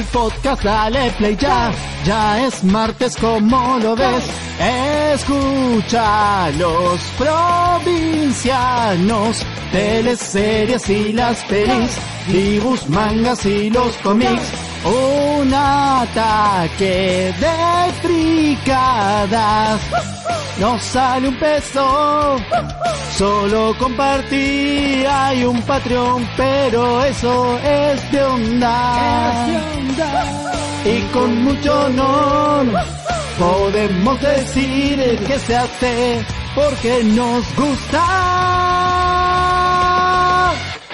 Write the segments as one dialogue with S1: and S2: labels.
S1: podcast, dale play ya. Ya es martes, como lo ves. Escucha los provincianos, teleseries y las pelis, dibujos, mangas y los cómics. Un ataque de fricadas. No sale un peso, solo compartir. Hay un Patreon, pero eso es de onda. Y con mucho honor podemos decir que se hace porque nos gusta.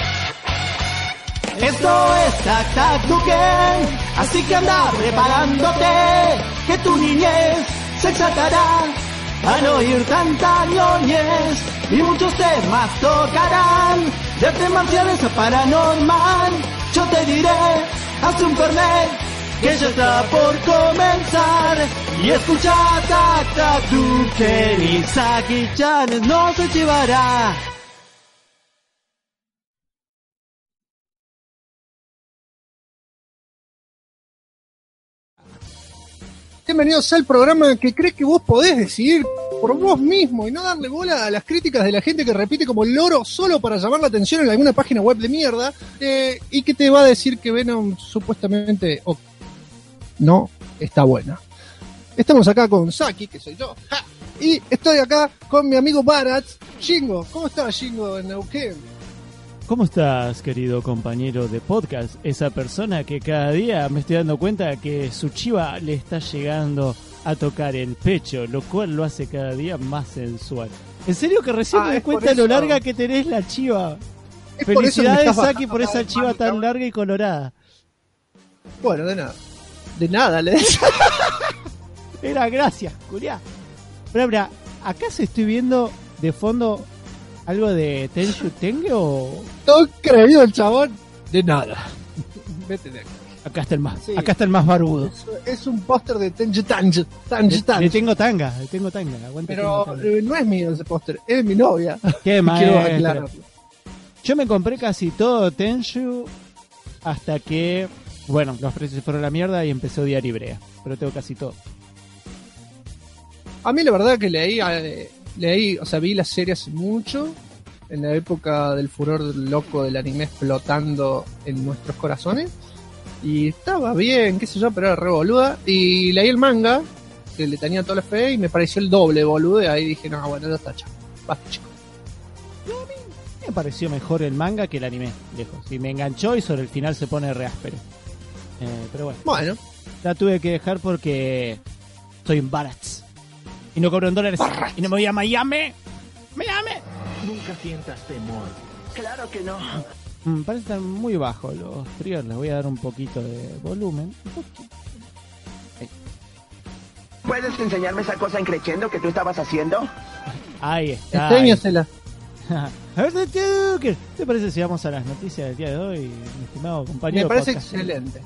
S1: Esto es Tac Tac Tuken, así que anda preparándote, que tu niñez se exaltará al oír tanta ñoñez, y muchos temas tocarán, de artes marciales a paranormal. Yo te diré, haz un fernet, que ya está por comenzar, y escucha Tac Tac Tuken, y Saki-chan no se llevará.
S2: Bienvenidos al programa que crees que vos podés decidir por vos mismo y no darle bola a las críticas de la gente que repite como loro solo para llamar la atención en alguna página web de mierda, y que te va a decir que Venom supuestamente no está buena. Estamos acá con Saki, que soy yo, y estoy acá con mi amigo Barat, Shingo. ¿Cómo estás, Shingo, en Neuquén?
S3: ¿Cómo estás, querido compañero de podcast? Esa persona que cada día me estoy dando cuenta que su chiva le está llegando a tocar el pecho, lo cual lo hace cada día más sensual. ¿En serio que recién me doy cuenta de lo larga que tenés la chiva? Felicidades, Saki, por esa chiva tan larga y colorada.
S2: Bueno, de nada. De nada, le decía.
S3: Era gracias, culiá. Pero, acá se estoy viendo de fondo algo de Tenchu Tenge o...
S2: Todo creído el chabón. De nada. Vete de aquí.
S3: Acá está el más, sí. Acá está el más barbudo.
S2: Es un póster de Tenchu Tange.
S3: Le tengo tanga. Aguante.
S2: Pero
S3: tanga.
S2: No es mío ese póster, es mi novia.
S3: Qué
S2: quiero
S3: maestro.
S2: aclararlo.
S3: Yo me compré casi todo Tenchu hasta que, bueno, los precios fueron a la mierda y empezó Diario Ibrea. Pero tengo casi todo.
S2: A mí la verdad que leí, o sea, vi la serie hace mucho, en la época del furor loco del anime explotando en nuestros corazones, y estaba bien, qué sé yo, pero era re boluda, y leí el manga, que le tenía toda la fe, y me pareció el doble boludo, y ahí dije, no, bueno, ya está, chao, basta, chico.
S3: No, a mí me pareció mejor el manga que el anime, lejos, y me enganchó y sobre el final se pone re áspero. Pero bueno, la tuve que dejar porque estoy en Barats. Y no cobro en dólares. Y no me voy a Miami.
S4: Nunca sientas temor. Claro que no.
S3: Parece estar muy bajo los triggers. Les voy a dar un poquito de volumen.
S4: ¿Puedes enseñarme esa cosa en crescendo que tú estabas haciendo?
S3: Ahí está.
S2: Enséñasela.
S3: A ver, ¿qué te parece si vamos a las noticias del día de hoy, mi estimado compañero?
S2: Me parece
S3: podcast?
S2: excelente.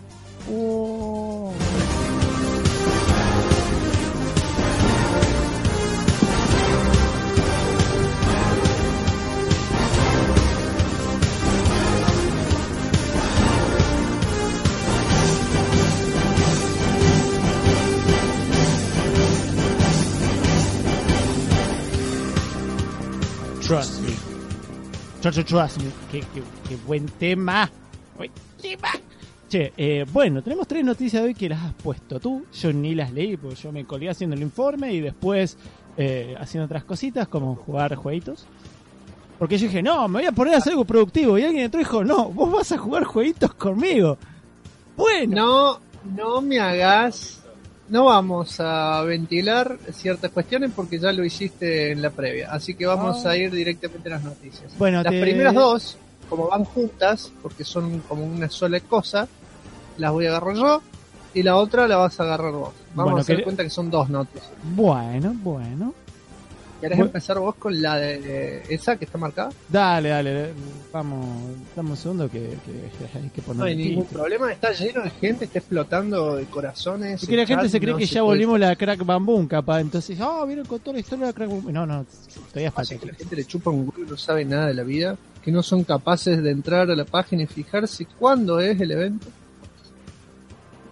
S3: Trust me. Trust me. Qué buen tema. Che, bueno, tenemos 3 noticias de hoy que las has puesto tú. Yo ni las leí porque yo me colgué haciendo el informe y después haciendo otras cositas como jugar jueguitos. Porque yo dije, no, me voy a poner a hacer algo productivo. Y alguien entró y dijo, no, vos vas a jugar jueguitos conmigo. Bueno.
S2: No me hagas... No vamos a ventilar ciertas cuestiones porque ya lo hiciste en la previa. Así que vamos a ir directamente a las noticias.
S3: Bueno,
S2: las primeras dos, como van juntas, porque son como una sola cosa, las voy a agarrar yo y la otra la vas a agarrar vos. Vamos a hacer cuenta que son 2 noticias.
S3: Bueno.
S2: ¿Querés empezar vos con la de esa que está marcada?
S3: Dale. Vamos, dame un segundo que hay que poner.
S2: No hay ningún problema, está lleno de gente, está explotando de corazones.
S3: Es que la gente se cree que ya volvimos la Crack Bamboo, capaz. Entonces, vieron con toda la historia de la Crack Bamboo. No, todavía falta.
S2: Que la gente le chupa un culo, no sabe nada de la vida, que no son capaces de entrar a la página y fijarse cuándo es el evento.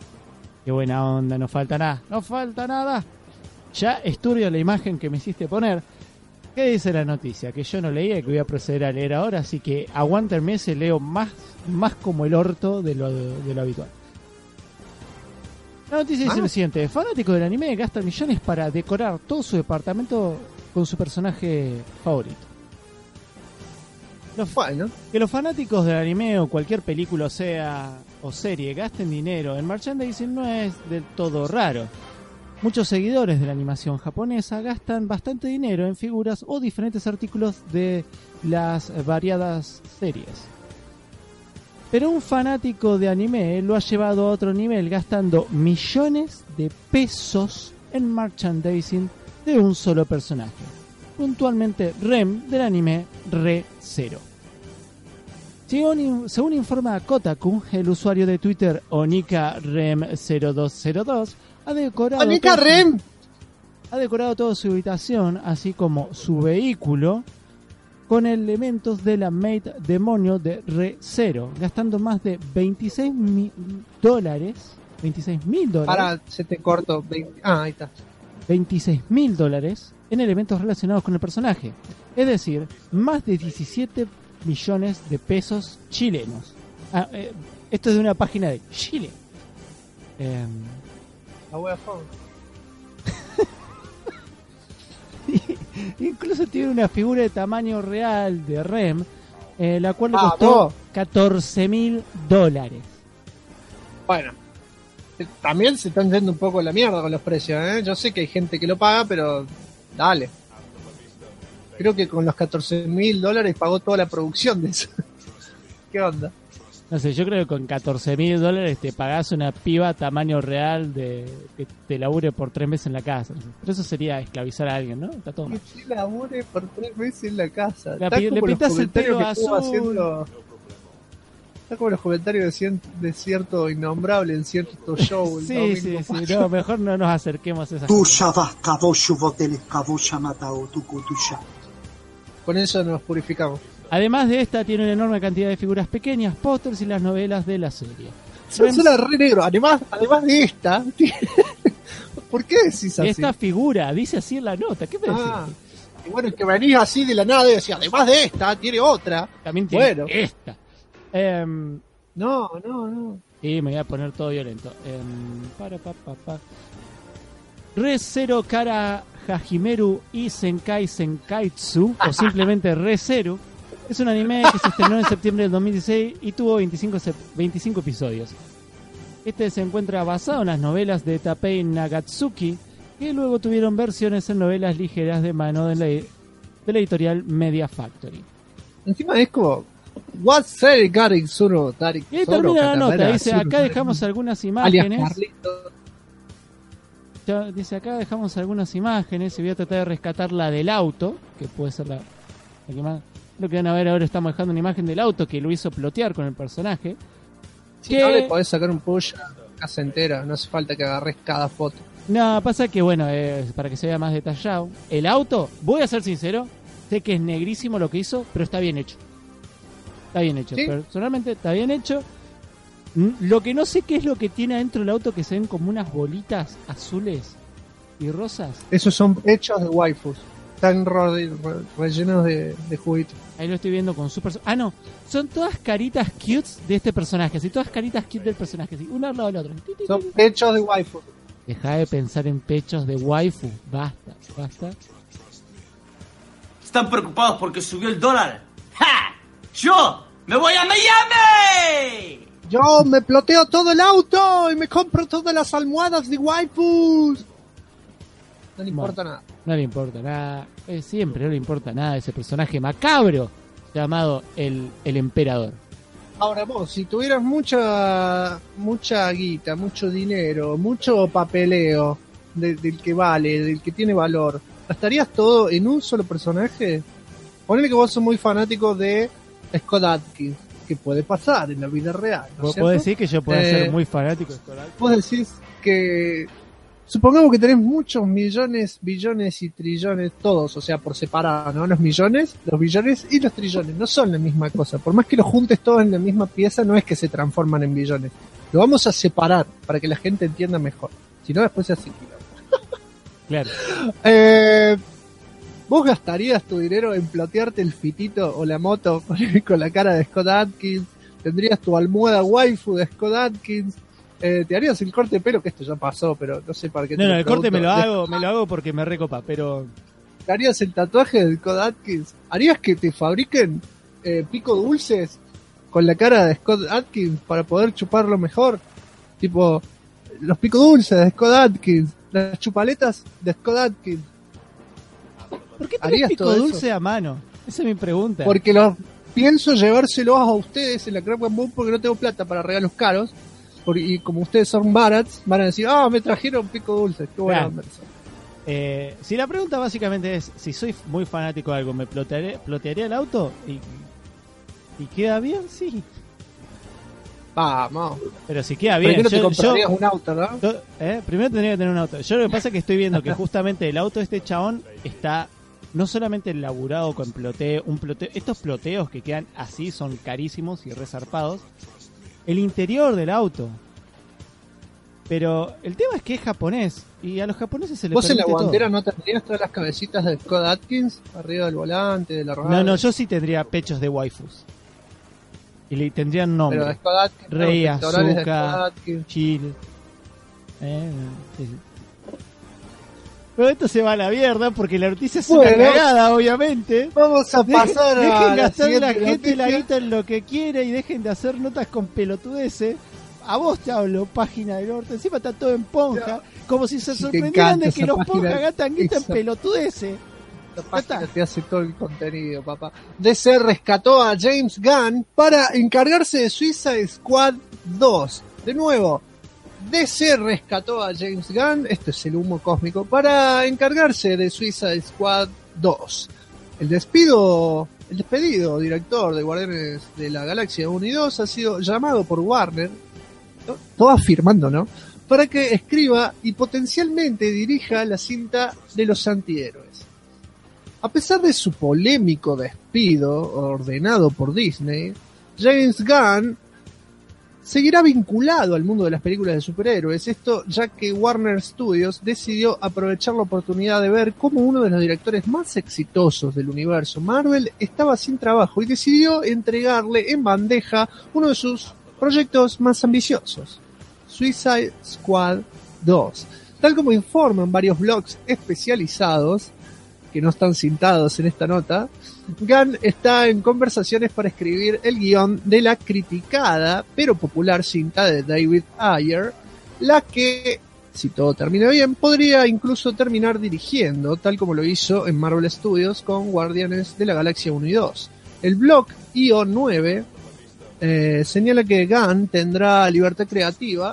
S3: Qué buena onda, no falta nada. ¡No falta nada! Ya estudio la imagen que me hiciste poner. ¿Qué dice la noticia? Que yo no leía, que voy a proceder a leer ahora, así que aguántenme ese leo más como el orto de lo habitual. La noticia dice lo siguiente: fanáticos del anime gastan millones para decorar todo su departamento con su personaje favorito. Que los fanáticos del anime o cualquier película o serie gasten dinero en merchandising no es del todo raro. Muchos seguidores de la animación japonesa gastan bastante dinero en figuras o diferentes artículos de las variadas series. Pero un fanático de anime lo ha llevado a otro nivel, gastando millones de pesos en merchandising de un solo personaje, puntualmente Rem del anime Re:Zero. Según informa Kotaku, el usuario de Twitter OnikaRem0202 ha decorado toda su habitación, así como su vehículo, con elementos de la Maid Demonio de Re:Zero, gastando más de $26,000. $26,000.
S2: Para, se te corto. Ahí está.
S3: $26,000 en elementos relacionados con el personaje. Es decir, más de 17 millones de pesos chilenos. Esto es de una página de Chile.
S2: La wea fue.
S3: Incluso tiene una figura de tamaño real de Rem, la cual le costó $14,000.
S2: Bueno, también se están yendo un poco la mierda con los precios, ¿eh? Yo sé que hay gente que lo paga, pero dale. Creo que con los $14,000 pagó toda la producción de eso. ¿Qué onda?
S3: No sé, yo creo que con $14,000 te pagás una piba tamaño real que te labure por 3 meses en la casa. Pero eso sería esclavizar a alguien, ¿no? Está todo mal.
S2: Que te labure por 3 meses en la casa.
S3: Le pintas el pelo azul.
S2: Está como los comentarios de cierto innombrable en cierto show.
S3: Sí. No, mejor no nos acerquemos a esas cosas.
S2: Con eso nos purificamos.
S3: Además de esta, tiene una enorme cantidad de figuras pequeñas, pósters y las novelas de la serie.
S2: Suena re negro. Además de esta... ¿Por qué decís así?
S3: Esta figura, dice así en la nota. ¿Qué me decís?
S2: Y bueno, es que venís así de la nada y decís, además de esta, tiene otra.
S3: También tiene esta.
S2: No.
S3: Y me voy a poner todo violento. Re:Zero Kara Hajimeru y Senkai Senkaitsu, o simplemente Re:Zero, es un anime que se estrenó en septiembre del 2016 y tuvo 25 episodios. Este se encuentra basado en las novelas de Tapei Nagatsuki, que luego tuvieron versiones en novelas ligeras de mano de la editorial Media Factory.
S2: Encima es como... What's Seri Garik Suro Tarik?
S3: Y ahí termina la nota, dice, acá dejamos algunas imágenes. Dice, acá dejamos algunas imágenes y voy a tratar de rescatar la del auto, que puede ser la que más... Lo que van a ver ahora, estamos dejando una imagen del auto que lo hizo plotear con el personaje.
S2: Si no le podés sacar un push a la casa entera, no hace falta que agarres cada foto.
S3: No, pasa que bueno, para que se vea más detallado, el auto, voy a ser sincero, sé que es negrísimo lo que hizo, pero está bien hecho. Está bien hecho, ¿sí? Personalmente está bien hecho. Lo que no sé qué es lo que tiene adentro del auto, que se ven como unas bolitas azules y rosas.
S2: Esos son hechos de waifus. Están rellenos de juguitos.
S3: Ahí lo estoy viendo con super... no, son todas caritas cutes de este personaje, así, todas caritas cute del personaje, así, uno al lado del otro.
S2: Son pechos de waifu.
S3: Deja de pensar en pechos de waifu, basta.
S5: Están preocupados porque subió el dólar. ¡Ja! ¡Yo me voy a Miami!
S2: Yo me ploteo todo el auto y me compro todas las almohadas de waifus. No le importa nada.
S3: No le importa nada. Siempre no le importa nada ese personaje macabro llamado el emperador.
S2: Ahora vos, si tuvieras mucha guita, mucho dinero, mucho papeleo del que vale, del que tiene valor, ¿gastarías todo en un solo personaje? Ponele que vos sos muy fanático de Scott Adkins, que puede pasar en la vida real, ¿no?
S3: ¿Vos podés decir que yo puedo ser muy fanático de Scott Adkins?
S2: Vos decís que... Supongamos que tenés muchos millones, billones y trillones, todos, o sea, por separado, ¿no? Los millones, los billones y los trillones no son la misma cosa. Por más que los juntes todos en la misma pieza, no es que se transforman en billones. Lo vamos a separar para que la gente entienda mejor. Si no, después se hace
S3: Claro.
S2: ¿Vos gastarías tu dinero en plotearte el fitito o la moto con la cara de Scott Adkins? ¿Tendrías tu almohada waifu de Scott Adkins? ¿Te harías el corte de pelo? Que esto ya pasó, pero no sé para qué.
S3: No, el corte me lo hago porque me recopa, pero...
S2: ¿Te harías el tatuaje de Scott Adkins? ¿Harías que te fabriquen pico dulces con la cara de Scott Adkins para poder chuparlo mejor? Tipo, los pico dulces de Scott Adkins, las chupaletas de Scott Adkins.
S3: ¿Por qué tenés pico dulce a mano? Esa es mi pregunta.
S2: Porque pienso llevárselos a ustedes en la Crap One Boom porque no tengo plata para regalos caros. Y como ustedes son barats, van a decir, me trajeron pico dulce. Qué buena onda eso.
S3: Si la pregunta básicamente es, si soy muy fanático de algo, ¿me plotearía el auto? ¿Y queda bien? Sí.
S2: Vamos.
S3: Pero si queda bien...
S2: Primero te comprarías un auto, ¿no?
S3: Primero tendría que tener un auto. Yo lo que pasa es que estoy viendo que justamente el auto de este chabón está no solamente elaborado con ploteo, estos ploteos que quedan así son carísimos y resarpados. El interior del auto. Pero el tema es que es japonés y a los japoneses se les permite todo.
S2: ¿Vos en la guantera no tendrías todas las cabecitas de Scott Adkins arriba del volante, de la radio?
S3: No, yo sí tendría pechos de waifus. Y le tendrían nombre.
S2: Pero de Scott Adkins,
S3: Rey,
S2: pectorales
S3: Azuka, Chill. Sí. Pero esto se va a la mierda porque la noticia es una cagada, obviamente.
S2: Vamos a pasar a
S3: dejen gastar la gente
S2: noticia.
S3: la guita en lo que quiera y dejen de hacer notas con pelotudeces. A vos te hablo, Página del Norte. Encima está todo en ponja. Como si se sorprendieran de que los ponjas gastan guita en pelotudeces.
S2: La página te hace todo el contenido, papá. DC rescató a James Gunn para encargarse de Suicide Squad 2. De nuevo, DC rescató a James Gunn, esto es el humo cósmico, para encargarse de Suicide Squad 2. El despedido director de Guardianes de la Galaxia 1 y 2 ha sido llamado por Warner, ¿no? Todo afirmando, ¿no?, para que escriba y potencialmente dirija la cinta de los antihéroes. A pesar de su polémico despido ordenado por Disney, James Gunn seguirá vinculado al mundo de las películas de superhéroes, esto ya que Warner Studios decidió aprovechar la oportunidad de ver cómo uno de los directores más exitosos del universo Marvel estaba sin trabajo y decidió entregarle en bandeja uno de sus proyectos más ambiciosos, Suicide Squad 2. Tal como informan varios blogs especializados, que no están cintados en esta nota, Gunn está en conversaciones para escribir el guión de la criticada pero popular cinta de David Ayer, la que, si todo termina bien, podría incluso terminar dirigiendo, tal como lo hizo en Marvel Studios con Guardianes de la Galaxia 1 y 2. El blog IO9 señala que Gunn tendrá libertad creativa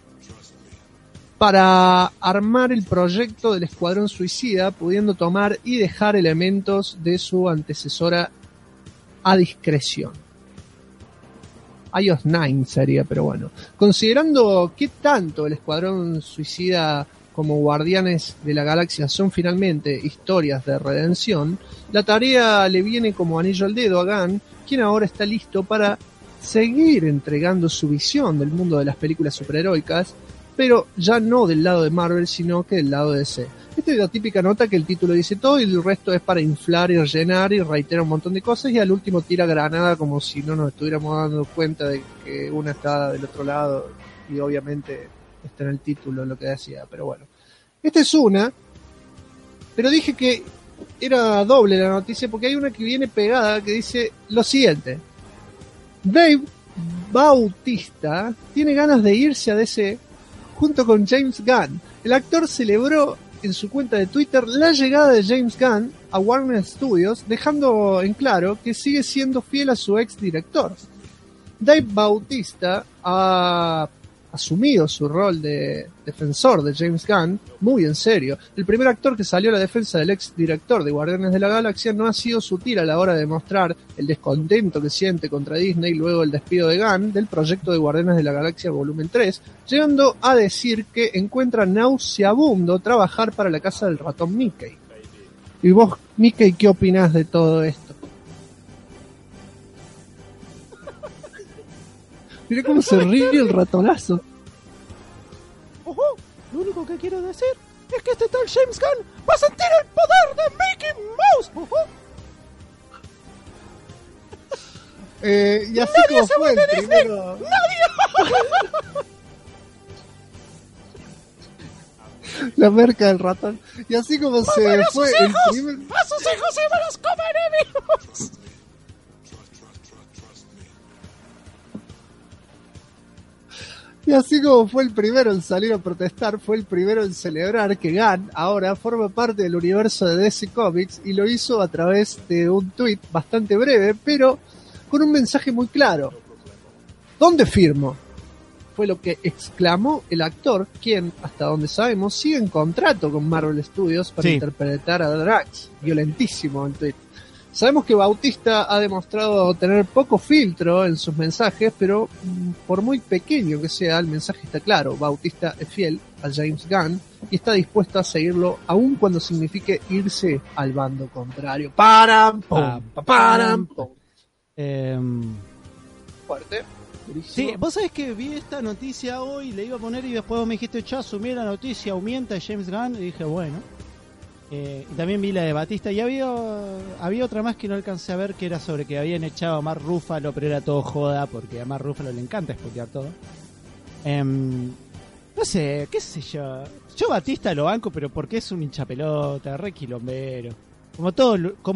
S2: para armar el proyecto del Escuadrón Suicida, pudiendo tomar y dejar elementos de su antecesora a discreción. iOS 9 sería, pero bueno. Considerando qué tanto el Escuadrón Suicida como Guardianes de la Galaxia son finalmente historias de redención, la tarea le viene como anillo al dedo a Gunn, quien ahora está listo para seguir entregando su visión del mundo de las películas superheroicas, pero ya no del lado de Marvel, sino que del lado de DC. Esta es la típica nota que el título dice todo y el resto es para inflar y rellenar y reiterar un montón de cosas y al último tira granada como si no nos estuviéramos dando cuenta de que una está del otro lado y obviamente está en el título lo que decía, pero bueno. Esta es una, pero dije que era doble la noticia porque hay una que viene pegada que dice lo siguiente: Dave Bautista tiene ganas de irse a DC junto con James Gunn. El actor celebró en su cuenta de Twitter la llegada de James Gunn a Warner Studios, dejando en claro que sigue siendo fiel a su ex director. Dave Bautista ha asumido su rol de defensor de James Gunn muy en serio. El primer actor que salió a la defensa del ex director de Guardianes de la Galaxia no ha sido sutil a la hora de demostrar el descontento que siente contra Disney luego del despido de Gunn del proyecto de Guardianes de la Galaxia Volumen 3, llegando a decir que encuentra nauseabundo trabajar para la casa del ratón Mickey. ¿Y vos, Mickey, qué opinás de todo esto? Mirá cómo se ríe el ratonazo.
S3: Ojo, lo único que quiero decir es que este tal James Gunn va a sentir el poder de Mickey Mouse. Ojo.
S2: Y así como fue el primero. La merca del ratón. Y así como se fue el primer.
S3: ¡A sus hijos se van los comer enemigos!
S2: Y así como fue el primero en salir a protestar, fue el primero en celebrar que Gunn ahora forma parte del universo de DC Comics y lo hizo a través de un tweet bastante breve, pero con un mensaje muy claro. ¿Dónde firmo? Fue lo que exclamó el actor, quien, hasta donde sabemos, sigue en contrato con Marvel Studios para interpretar a Drax. Violentísimo el tweet. Sabemos que Bautista ha demostrado tener poco filtro en sus mensajes, pero por muy pequeño que sea, el mensaje está claro. Bautista es fiel a James Gunn y está dispuesto a seguirlo aun cuando signifique irse al bando contrario. ¡Param! ¡Pum! ¡Param! ¡Pum! Fuerte. Durísimo.
S3: Sí, vos sabés que vi esta noticia hoy, le iba a poner y después vos me dijiste, ya asumí la noticia, aumenta James Gunn, y dije, bueno. Y también vi la de Batista, y había otra más que no alcancé a ver, que era sobre que habían echado a Mark Ruffalo, pero era todo joda, porque a Mark Ruffalo le encanta spoilear todo. No sé, qué sé yo. Yo Batista lo banco, pero porque es un hinchapelota, re quilombero. Como todo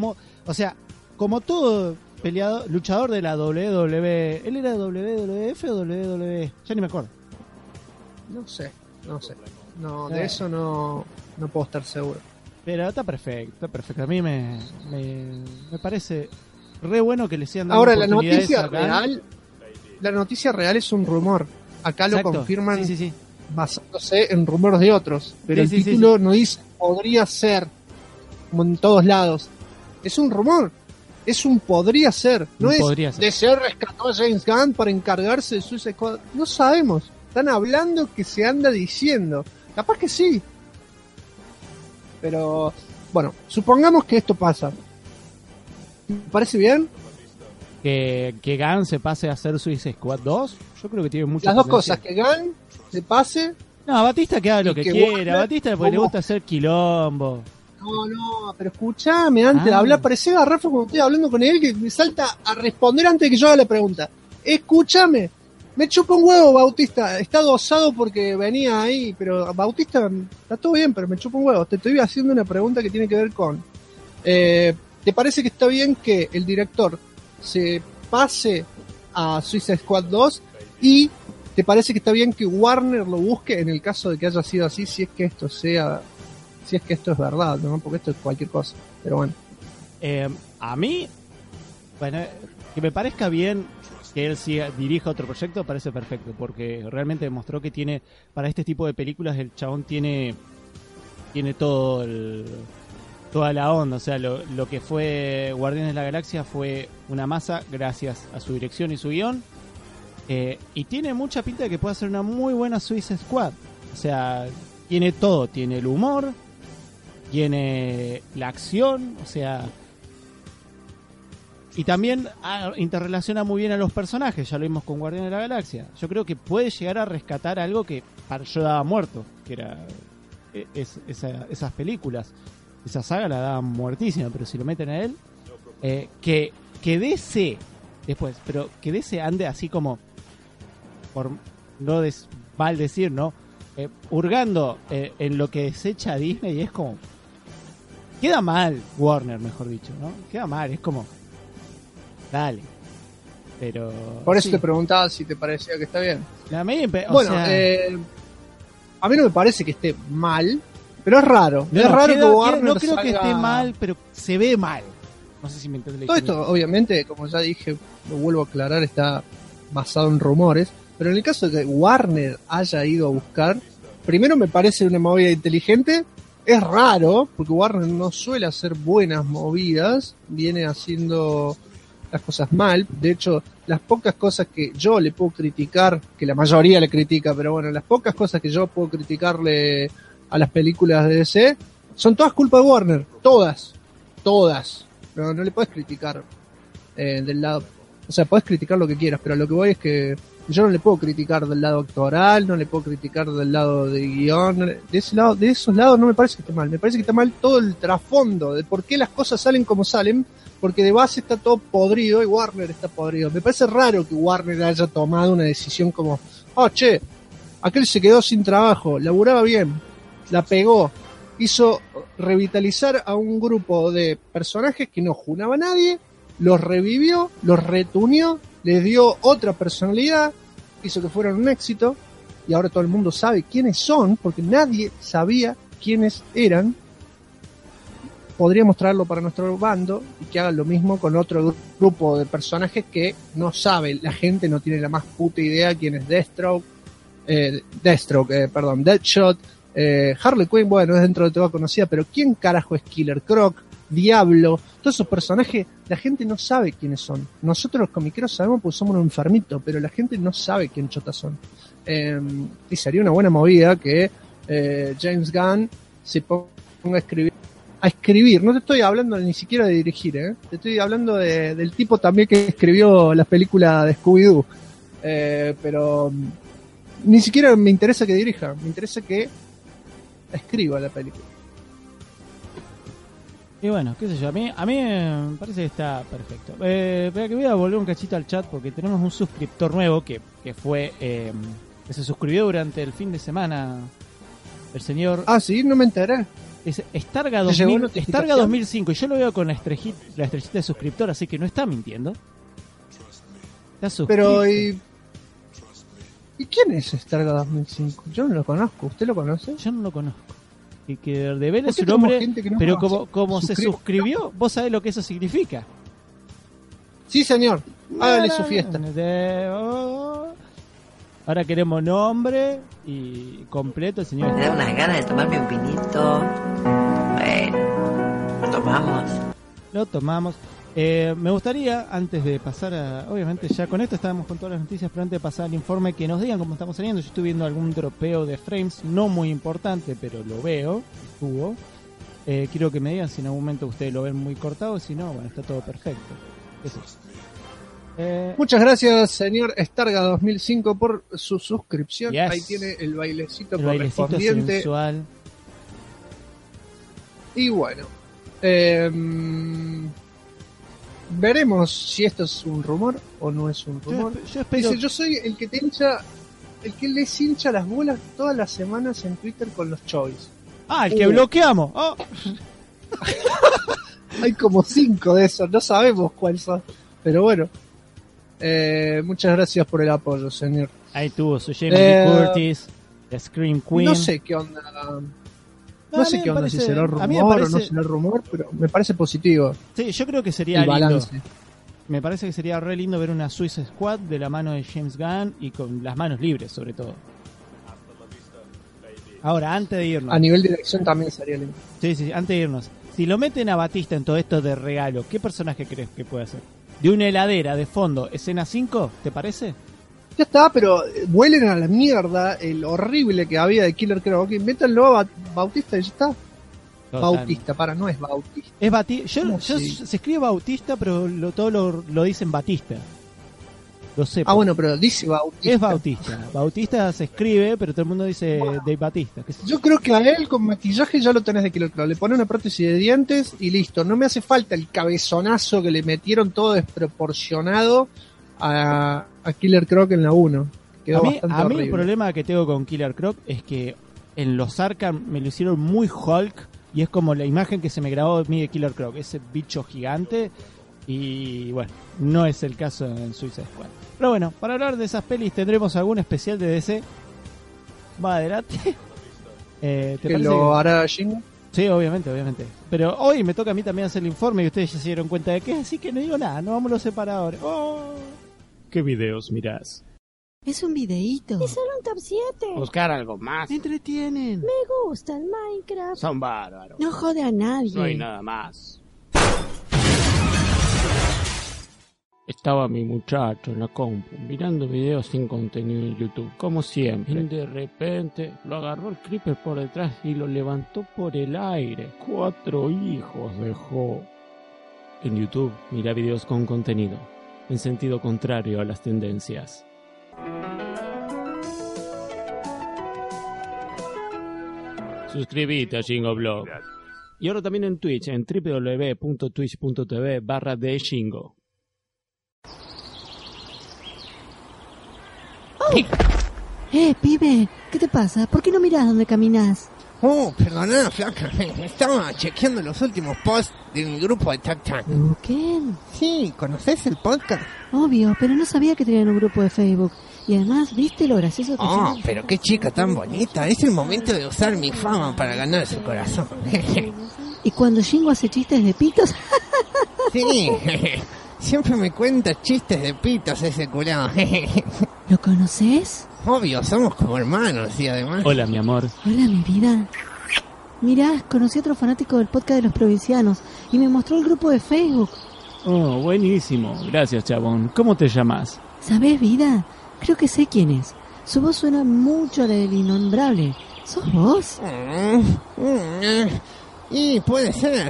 S3: luchador de la WWE. ¿Él era WWF o WWE? Ya ni me acuerdo.
S2: No sé. No, de eso no puedo estar seguro.
S3: Pero está perfecto. A mí me parece re bueno que le sigan dando
S2: ahora
S3: oportunidades
S2: la noticia real es un rumor. Acá
S3: Exacto.
S2: Lo confirman
S3: Sí.
S2: basándose en rumores de otros, pero
S3: Sí,
S2: el título no dice podría ser, como en todos lados. Es un rumor. Es un podría ser. No es desear rescatar a James Gunn para encargarse de Suicide Squad. No sabemos. Están hablando que se anda diciendo. Capaz que sí. Pero, bueno, supongamos que esto pasa. ¿Me parece bien?
S3: Que Gunn se pase a hacer Suicide Squad 2, yo creo que tiene mucho
S2: Las dos
S3: potencial.
S2: cosas, que Gunn se pase.
S3: No, Batista que haga lo que quiera.
S2: Warner,
S3: Batista porque le gusta hacer quilombo.
S2: No, pero escuchame antes de hablar. Parece garrafo cuando estoy hablando con él, que me salta a responder antes de que yo haga la pregunta. Escúchame. Me chupa un huevo, Bautista. Está dosado porque venía ahí, pero Bautista, está todo bien, pero me chupa un huevo. Te estoy haciendo una pregunta que tiene que ver con... ¿te parece que está bien que el director se pase a Suicide Squad 2? ¿Y te parece que está bien que Warner lo busque en el caso de que haya sido así, si es que esto es verdad, ¿no? Porque esto es cualquier cosa, pero bueno.
S3: A mí, bueno, que me parezca bien que él dirija otro proyecto parece perfecto, porque realmente demostró que tiene, para este tipo de películas, el chabón tiene toda la onda. O sea, lo que fue Guardianes de la Galaxia fue una masa gracias a su dirección y su guión, y tiene mucha pinta de que puede hacer una muy buena Suicide Squad. O sea, tiene todo, tiene el humor, tiene la acción, o sea, y también interrelaciona muy bien a los personajes. Ya lo vimos con Guardianes de la Galaxia. Yo creo que puede llegar a rescatar algo que yo daba muerto, que era esas películas. Esa saga la daban muertísima, pero si lo meten a él, que DC después, pero que DC ande así como, por no mal decir, ¿no? Hurgando en lo que desecha Disney, y es como, queda mal Warner, mejor dicho, ¿no? Queda mal, es como, dale. Pero
S2: por eso te preguntaba si te parecía que está bien.
S3: A mí,
S2: a mí no me parece que esté mal, pero es raro.
S3: No,
S2: es raro que Warner
S3: no creo que
S2: salga...
S3: esté mal, pero se ve mal. No sé si me entendés.
S2: Todo esto, obviamente, como ya dije, lo vuelvo a aclarar, está basado en rumores. Pero en el caso de que Warner haya ido a buscar, primero me parece una movida inteligente. Es raro, porque Warner no suele hacer buenas movidas, viene haciendo las cosas mal. De hecho, las pocas cosas que yo le puedo criticar, que la mayoría le critica, pero bueno, las pocas cosas que yo puedo criticarle a las películas de DC son todas culpa de Warner. Todas. No le puedes criticar del lado... O sea, podés criticar lo que quieras, pero lo que voy es que Yo no le puedo criticar del lado actoral, no le puedo criticar del lado de guión, de esos lados no me parece que esté mal, me parece que está mal todo el trasfondo de por qué las cosas salen como salen, porque de base está todo podrido y Warner está podrido. Me parece raro que Warner haya tomado una decisión como, che, aquel se quedó sin trabajo, laburaba bien, la pegó, hizo revitalizar a un grupo de personajes que no junaba a nadie, los revivió, los retunió, les dio otra personalidad, hizo que fueran un éxito, y ahora todo el mundo sabe quiénes son, porque nadie sabía quiénes eran. Podríamos traerlo para nuestro bando y que hagan lo mismo con otro grupo de personajes que no sabe, la gente no tiene la más puta idea quién es Deadshot, Harley Quinn, bueno, es dentro de todo conocida, pero ¿quién carajo es Killer Croc? Diablo, todos esos personajes, la gente no sabe quiénes son. Nosotros los comiqueros sabemos porque somos unos enfermitos, pero la gente no sabe quién chota son. Y sería una buena movida que James Gunn se ponga a escribir. No te estoy hablando ni siquiera de dirigir, te estoy hablando del tipo también que escribió las películas de Scooby-Doo. Pero ni siquiera me interesa que dirija, me interesa que escriba la película.
S3: Y bueno, qué sé yo, a mí me parece que está perfecto. Espera que voy a volver un cachito al chat porque tenemos un suscriptor nuevo que fue, que se suscribió durante el fin de semana, el señor...
S2: Ah, sí, no me enteré.
S3: Es Starga 2005, y yo lo veo con la estrellita de suscriptor, así que no está mintiendo. Está suscrito.
S2: Pero, ¿y quién es Starga 2005? Yo no lo conozco, ¿usted lo conoce?
S3: Yo no lo conozco. Y que revele su nombre, no, pero como se suscribió, vos sabés lo que eso significa.
S2: Sí, señor. Hágale su fiesta.
S3: Ahora queremos nombre y completo el señor.
S6: Me da unas ganas de tomarme un vinito. Bueno, lo tomamos.
S3: Me gustaría, antes de pasar a... Obviamente ya con esto estábamos con todas las noticias, pero antes de pasar al informe, que nos digan cómo estamos saliendo. Yo estoy viendo algún dropeo de frames, no muy importante, pero lo veo, estuvo. Quiero que me digan si en algún momento ustedes lo ven muy cortado, si no, bueno, está todo perfecto. Eso es.
S2: Muchas gracias, señor Starga 2005, por su suscripción.
S3: Yes.
S2: Ahí tiene el bailecito
S3: Bailecito
S2: correspondiente.
S3: sensual.
S2: Y bueno, veremos si esto es un rumor o no es un rumor.
S3: Yo espero...
S2: Dice, yo soy el que les hincha las bolas todas las semanas en Twitter con los choice.
S3: Ah, el que bloqueamos. Oh.
S2: Hay como 5 de esos, no sabemos cuáles son. Pero bueno, muchas gracias por el apoyo, señor.
S3: Ahí tuvo su Jamie Lee Curtis, The Scream Queen.
S2: No sé qué onda. No sé qué onda, si será rumor o no será rumor, pero me parece positivo.
S3: Sí, yo creo que sería
S2: el balance.
S3: Lindo. Me parece que sería re lindo ver una Suicide Squad de la mano de James Gunn y con las manos libres, sobre todo. Ahora, antes de irnos...
S2: A nivel de dirección también sería lindo.
S3: Sí, antes de irnos. Si lo meten a Batista en todo esto de regalo, ¿qué personaje crees que puede hacer? De una heladera, de fondo, escena 5, ¿te parece?
S2: Ya está, pero vuelen a la mierda el horrible que había de Killer Croc. Métanlo a Bautista y ya está. Total. Bautista, no es Bautista.
S3: Es Batista. Se escribe Bautista, pero todo lo dicen Batista. Lo sé.
S2: Bueno, pero dice Bautista.
S3: Es Bautista. Bautista se escribe, pero todo el mundo dice Dave Batista.
S2: Yo creo que a él con maquillaje ya lo tenés de Killer Croc. Le pones una prótesis de dientes y listo. No me hace falta el cabezonazo que le metieron todo desproporcionado a Killer Croc en la 1.
S3: A mí el problema que tengo con Killer Croc es que en los Arkham me lo hicieron muy Hulk y es como la imagen que se me grabó de mí de Killer Croc, ese bicho gigante, y bueno, no es el caso en Suicide Squad. Pero bueno, para hablar de esas pelis tendremos algún especial de DC más adelante.
S2: ¿Te parece lo hará Shingo?
S3: Sí, obviamente. Pero hoy me toca a mí también hacer el informe y ustedes ya se dieron cuenta de que así que no digo nada, no vamos a los separadores. ¡Oh! ¿Qué videos mirás?
S7: Es un videíto.
S8: Es solo un top 7.
S9: Buscar algo más.
S7: Me entretienen.
S8: Me gusta el Minecraft.
S9: Son bárbaros.
S7: No jode a nadie.
S9: No hay nada más. Estaba mi muchacho en la compu mirando videos sin contenido en YouTube, como siempre. Y de repente lo agarró el creeper por detrás y lo levantó por el aire. 4 hijos dejó. En YouTube mira videos con contenido, en sentido contrario a las tendencias. Suscríbete a Shingoblog. Y ahora también en Twitch, en www.twitch.tv/theshingo.
S7: Pibe, ¿qué te pasa? ¿Por qué no mirás dónde caminas?
S10: Oh, perdona, flaca. Estaba chequeando los últimos posts de un grupo de Tac.
S7: ¿Duken?
S10: Sí, ¿conoces el podcast?
S7: Obvio, pero no sabía que tenían un grupo de Facebook. Y además, ¿viste lo gracioso que
S10: Oh,
S7: son?
S10: pero qué chica tan bonita. Es el momento de usar mi fama para ganar su corazón.
S7: ¿Y cuando Shingo hace chistes de pitos?
S10: Sí, siempre me cuenta chistes de pitos ese curado.
S7: ¿Lo conoces?
S10: Obvio, somos como hermanos y además...
S9: Hola, mi amor.
S7: Hola, mi vida. Mirá, conocí a otro fanático del podcast de los provincianos y me mostró el grupo de Facebook.
S9: Oh, buenísimo. Gracias, chabón. ¿Cómo te llamas?
S7: ¿Sabés, vida? Creo que sé quién es. Su voz suena mucho a la del innombrable. ¿Sos vos?
S10: Y puede ser.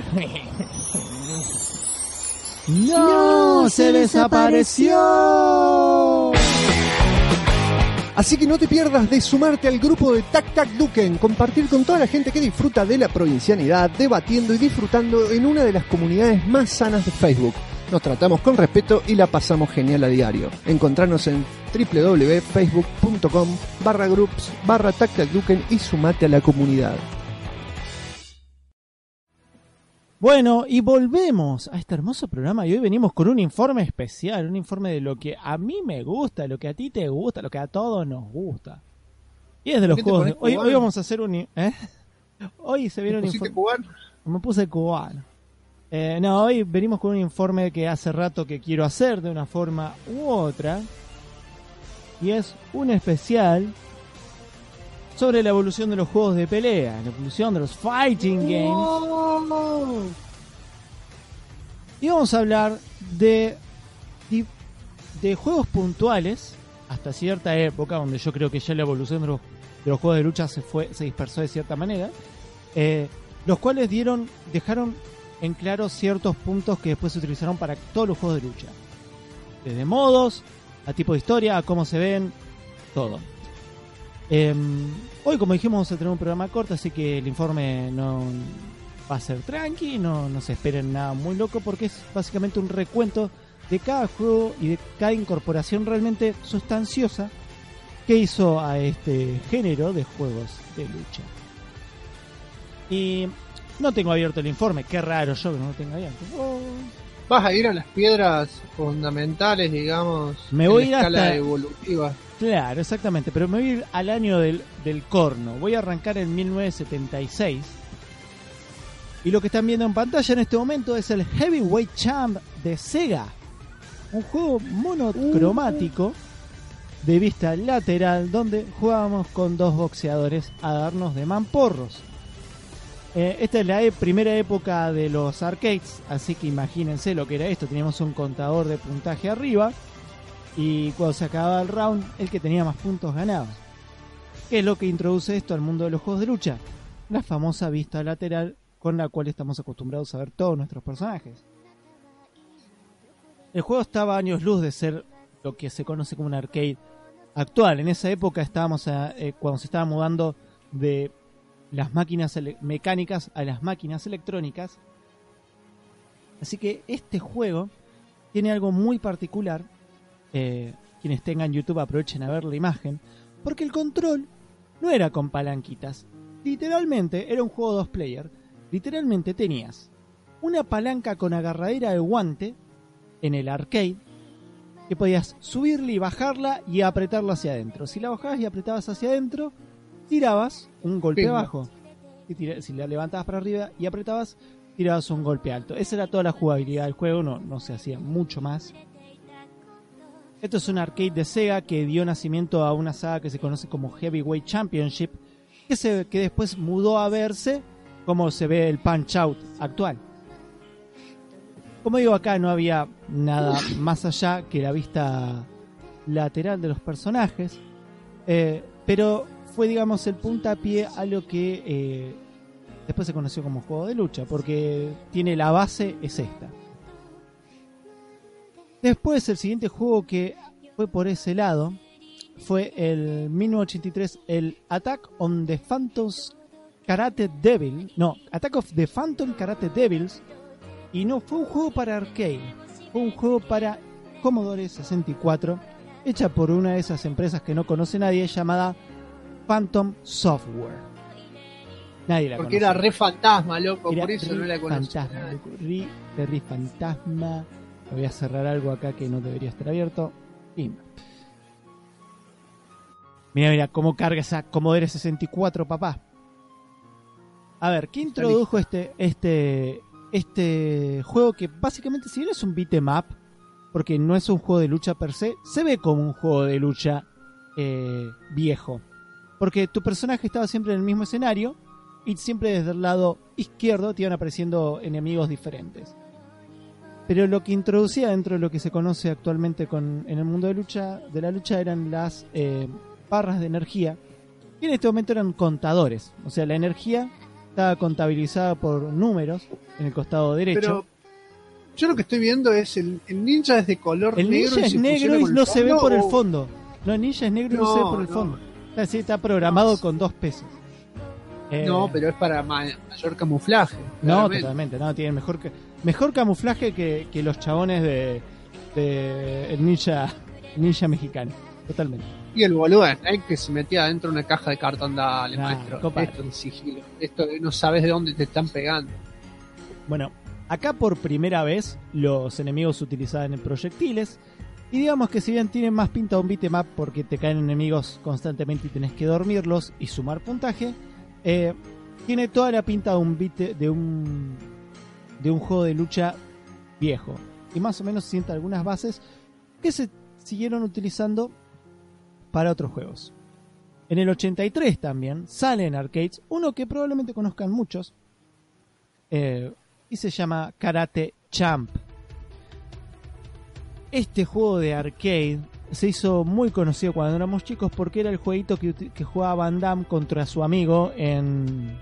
S3: ¡No! ¡Se desapareció!
S2: Así que no te pierdas de sumarte al grupo de Tac Tac Duken, compartir con toda la gente que disfruta de la provincianidad, debatiendo y disfrutando en una de las comunidades más sanas de Facebook. Nos tratamos con respeto y la pasamos genial a diario. Encontranos en www.facebook.com/groups/TacTacDuken y sumate a la comunidad.
S3: Bueno, y volvemos a este hermoso programa y hoy venimos con un informe especial, un informe de lo que a mí me gusta, lo que a ti te gusta, lo que a todos nos gusta. Y es de los juegos. Hoy vamos a hacer un... Hoy se viene un informe...
S2: ¿Cubano?
S3: Me puse cubano. No, hoy venimos con un informe que hace rato que quiero hacer de una forma u otra. Y es un especial sobre la evolución de los juegos de pelea, la evolución de los fighting games. ¡Oh! Y vamos a hablar de juegos puntuales hasta cierta época, donde yo creo que ya la evolución de los juegos de lucha se dispersó de cierta manera, los cuales dejaron en claro ciertos puntos que después se utilizaron para todos los juegos de lucha, desde modos a tipo de historia, a cómo se ven, todo. Hoy, como dijimos, vamos a tener un programa corto, así que el informe no va a ser tranqui, no se esperen nada muy loco, porque es básicamente un recuento de cada juego y de cada incorporación realmente sustanciosa que hizo a este género de juegos de lucha. Y no tengo abierto el informe, qué raro yo que no lo tenga abierto.
S2: Vas a ir a las piedras fundamentales, digamos,
S3: me voy a ir
S2: escala
S3: hasta...
S2: evolutiva.
S3: Claro, exactamente, pero me voy a ir al año del corno. Voy a arrancar en 1976. Y lo que están viendo en pantalla en este momento es el Heavyweight Champ de Sega. Un juego monocromático de vista lateral donde jugábamos con dos boxeadores a darnos de mamporros. Esta es la primera época de los arcades, así que imagínense lo que era esto. Teníamos un contador de puntaje arriba y cuando se acababa el round, el que tenía más puntos ganaba. ¿Qué es lo que introduce esto al mundo de los juegos de lucha? La famosa vista lateral con la cual estamos acostumbrados a ver todos nuestros personajes. El juego estaba a años luz de ser lo que se conoce como un arcade actual. En esa época estábamos cuando se estaba mudando de las máquinas mecánicas a las máquinas electrónicas. Así que este juego tiene algo muy particular. Quienes tengan YouTube aprovechen a ver la imagen, porque el control no era con palanquitas. Literalmente era un juego 2 player. Literalmente tenías una palanca con agarradera de guante en el arcade que podías subirla y bajarla y apretarla hacia adentro. Si la bajabas y apretabas hacia adentro, tirabas un golpe abajo. Si la levantabas para arriba y apretabas, tirabas un golpe alto. Esa era toda la jugabilidad del juego, no se hacía mucho más. Esto es un arcade de Sega que dio nacimiento a una saga que se conoce como Heavyweight Championship, que después mudó a verse como se ve el Punch Out actual. Como digo, acá no había nada más allá que la vista lateral de los personajes, pero fue, digamos, el puntapié a lo que después se conoció como juego de lucha, porque tiene la base, es esta. Después, el siguiente juego que fue por ese lado fue el 1983 el Attack of the Phantom Karate Devils, y no fue un juego para arcade, fue un juego para Commodore 64, hecha por una de esas empresas que no conoce nadie, llamada Phantom Software. Nadie la
S2: Porque
S3: conoce.
S2: era re fantasma, loco,
S3: Era
S2: por eso no la conocía.
S3: fantasma, loco, re fantasma. Voy a cerrar algo acá que no debería estar abierto. Y mira cómo carga esa Commodore 64, papá. A ver, ¿qué introdujo este juego que básicamente, si bien es un beat'em up, porque no es un juego de lucha per se, se ve como un juego de lucha viejo? Porque tu personaje estaba siempre en el mismo escenario y siempre desde el lado izquierdo te iban apareciendo enemigos diferentes. Pero lo que introducía dentro de lo que se conoce actualmente en el mundo de la lucha eran las barras de energía, que en este momento eran contadores. O sea, la energía estaba contabilizada por números en el costado derecho.
S2: Pero yo lo que estoy viendo es el ninja es de color
S3: el
S2: negro.
S3: ninja es negro y no se ve por el fondo. No, el ninja es negro y no se ve por el fondo. Así está programado con 2 pesos.
S2: No, pero es para mayor camuflaje.
S3: No,
S2: claramente.
S3: totalmente. No, tiene mejor camuflaje que los chabones de el ninja mexicano. Totalmente.
S2: Y el boludo que se metía dentro de una caja de cartón, dale,
S3: Nah,
S2: maestro.
S3: compadre.
S2: Esto es sigilo. Esto no sabes de dónde te están pegando.
S3: Bueno, acá por primera vez los enemigos utilizaban proyectiles. Y digamos que si bien tienen más pinta de un beat'em up porque te caen enemigos constantemente y tenés que dormirlos y sumar puntaje, tiene toda la pinta de un juego de lucha viejo. Y más o menos sienta algunas bases que se siguieron utilizando para otros juegos. En el 83 también sale en arcades uno que probablemente conozcan muchos, y se llama Karate Champ. Este juego de arcade se hizo muy conocido cuando éramos chicos porque era el jueguito que jugaba Van Damme contra su amigo en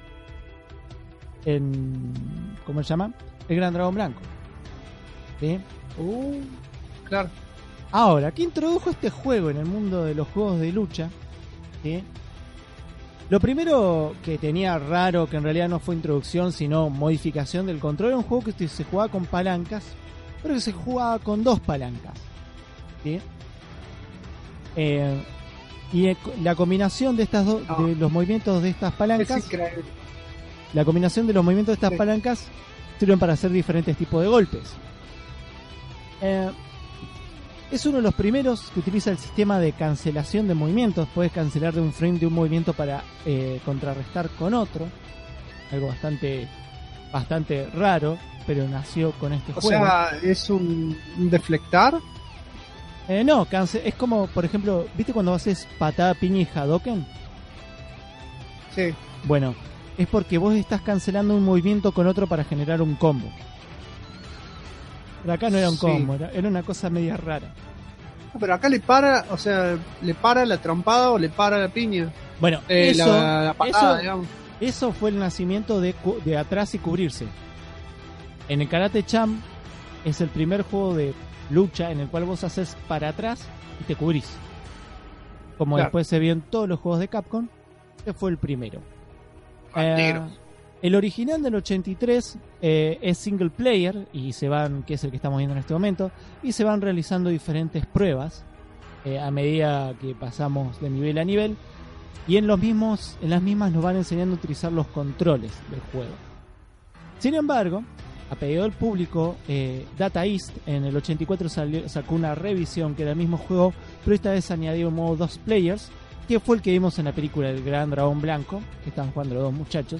S3: ¿cómo se llama? El Gran Dragón Blanco. ¿Sí?
S2: Claro.
S3: Ahora, ¿qué introdujo este juego en el mundo de los juegos de lucha? ¿Sí? Lo primero que tenía raro, que en realidad no fue introducción sino modificación del control, era un juego que se jugaba con palancas, pero que se jugaba con 2 palancas. ¿Sí? Y la combinación de estas de los movimientos de estas palancas, la combinación de los movimientos de estas palancas sirven para hacer diferentes tipos de golpes. Es uno de los primeros que utiliza el sistema de cancelación de movimientos. Puedes cancelar de un frame de un movimiento para contrarrestar con otro, algo bastante raro, pero nació con este juego.
S2: O sea, ¿es un deflectar?
S3: No, es como, por ejemplo, ¿viste cuando haces patada, piña y Hadoken?
S2: Sí.
S3: Bueno, es porque vos estás cancelando un movimiento con otro para generar un combo. Pero acá no era un combo, era una cosa media rara.
S2: Pero acá le para la trompada o le para la piña.
S3: Bueno,
S2: la patada, digamos.
S3: Eso fue el nacimiento de atrás y cubrirse. En el Karate Champ es el primer juego de lucha en el cual vos haces para atrás y te cubrís. Como claro. Después se vio en todos los juegos de Capcom, este fue el primero. El original del 83 es single player y que es el que estamos viendo en este momento, y se van realizando diferentes pruebas a medida que pasamos de nivel a nivel, y en las mismas nos van enseñando a utilizar los controles del juego. Sin embargo, a pedido del público, Data East en el 84 sacó una revisión que era el mismo juego, pero esta vez añadió un modo 2 players, que fue el que vimos en la película del Gran Dragón Blanco, que están jugando los 2 muchachos.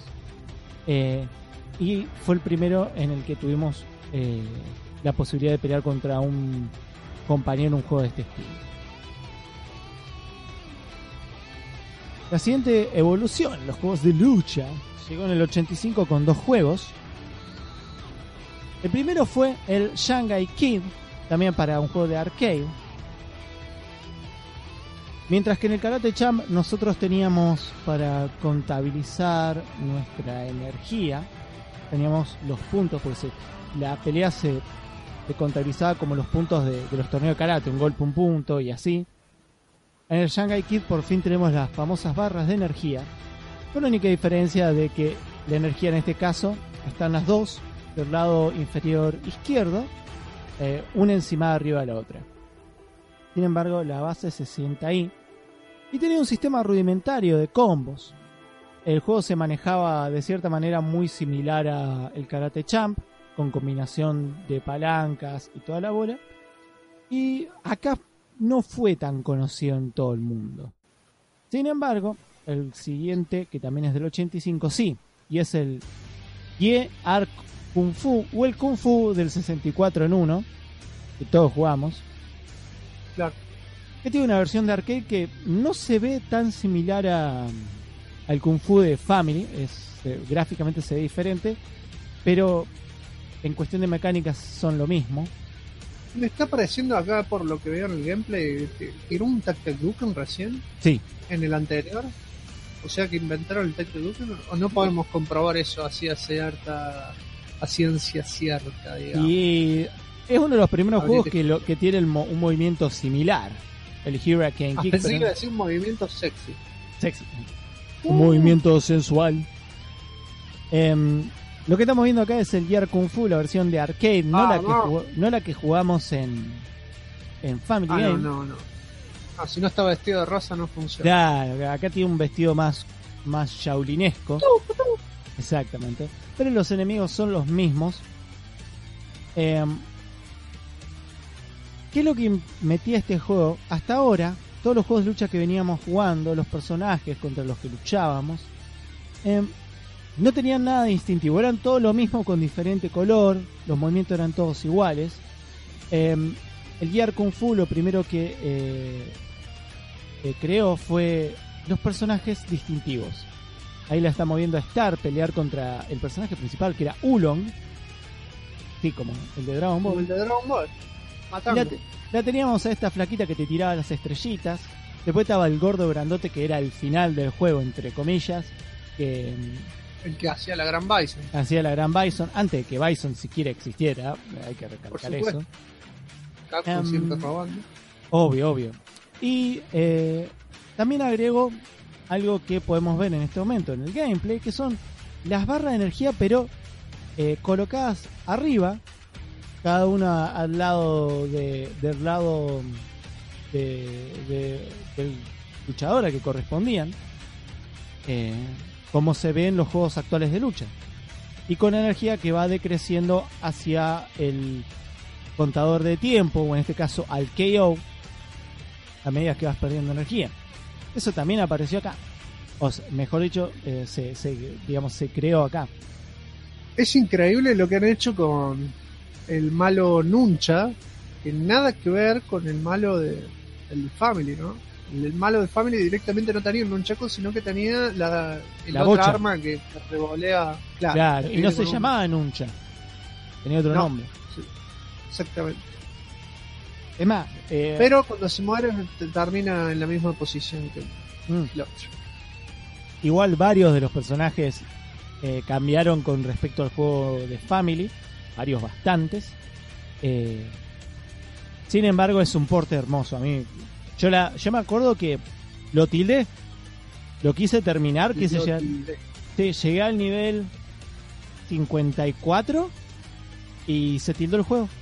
S3: Y fue el primero en el que tuvimos la posibilidad de pelear contra un compañero en un juego de este estilo. La siguiente evolución en los juegos de lucha llegó en el 85 con 2 juegos. El primero fue el Shanghai Kid, también para un juego de arcade. Mientras que en el Karate Champ nosotros teníamos para contabilizar nuestra energía, teníamos los puntos, porque la pelea se contabilizaba como los puntos de los torneos de karate, un golpe, un punto y así. En el Shanghai Kid por fin tenemos las famosas barras de energía, con la única diferencia de que la energía en este caso están las dos del lado inferior izquierdo, una encima arriba de la otra. Sin embargo, la base se sienta ahí y tenía un sistema rudimentario de combos. El juego se manejaba de cierta manera muy similar a el Karate Champ, con combinación de palancas y toda la bola. Y acá no fue tan conocido en todo el mundo. Sin embargo, el siguiente, que también es del 85, sí, y es el Ye Arc Kung Fu, o el Kung Fu del 64 en 1, que todos jugamos.
S2: Claro.
S3: Que tiene una versión de arcade que no se ve tan similar al Kung Fu de Family, gráficamente se ve diferente, pero en cuestión de mecánicas son lo mismo.
S2: Me está pareciendo acá, por lo que veo en el gameplay, que era un Tactical recién.
S3: Sí.
S2: En el anterior. O sea que inventaron el Tactical, o no podemos comprobar eso así a ciencia cierta, digamos.
S3: Y es uno de los primeros juegos que tiene un movimiento similar. El Hurricane Kick.
S2: Pensé que iba a decir un movimiento sexy.
S3: Un movimiento sensual. Lo que estamos viendo acá es el Gear Kung Fu, la versión de arcade, no la que jugamos en Family Game.
S2: No. Si no está vestido de rosa no funciona.
S3: Claro, acá tiene un vestido más shaolinesco. Exactamente. Pero los enemigos son los mismos. ¿Qué es lo que metía este juego? Hasta ahora, todos los juegos de lucha que veníamos jugando, los personajes contra los que luchábamos, no tenían nada distintivo. Eran todos lo mismo con diferente color, los movimientos eran todos iguales. El Gear Kung Fu lo primero que creó fue los personajes distintivos. Ahí la estamos viendo a Star pelear contra el personaje principal, que era Oolong. Sí, como el de Dragon Ball.
S2: Como el de Dragon Ball.
S3: La teníamos a esta flaquita que te tiraba las estrellitas. Después estaba el gordo grandote, que era el final del juego, entre comillas, que
S2: el que hacía la Gran Bison.
S3: Hacía la Gran Bison, antes de que Bison siquiera existiera, hay que recalcar eso.
S2: Capcom siempre robando.
S3: Obvio. Y también agrego algo que podemos ver en este momento en el gameplay, que son las barras de energía, pero colocadas arriba, cada una al lado del lado del luchador a que correspondían, como se ve en los juegos actuales de lucha, y con energía que va decreciendo hacia el contador de tiempo, o en este caso al KO, a medida que vas perdiendo energía. Eso también apareció acá, o sea, mejor dicho, se creó acá.
S2: Es increíble lo que han hecho con el malo Nuncha, que nada que ver con el malo del Family, ¿no? El malo de Family directamente no tenía un nunchaku, sino que tenía la otra
S3: bocha.
S2: arma que revolea.
S3: Claro, y no se llamaba Nuncha, tenía otro nombre.
S2: Sí, exactamente.
S3: Es más,
S2: pero cuando se muere termina en la misma posición que el otro.
S3: Igual varios de los personajes cambiaron con respecto al juego de Family, varios bastantes. Sin embargo, es un porte hermoso. A mí, yo me acuerdo que lo tildé, lo quise terminar, llegué al nivel 54 y se tildó el juego.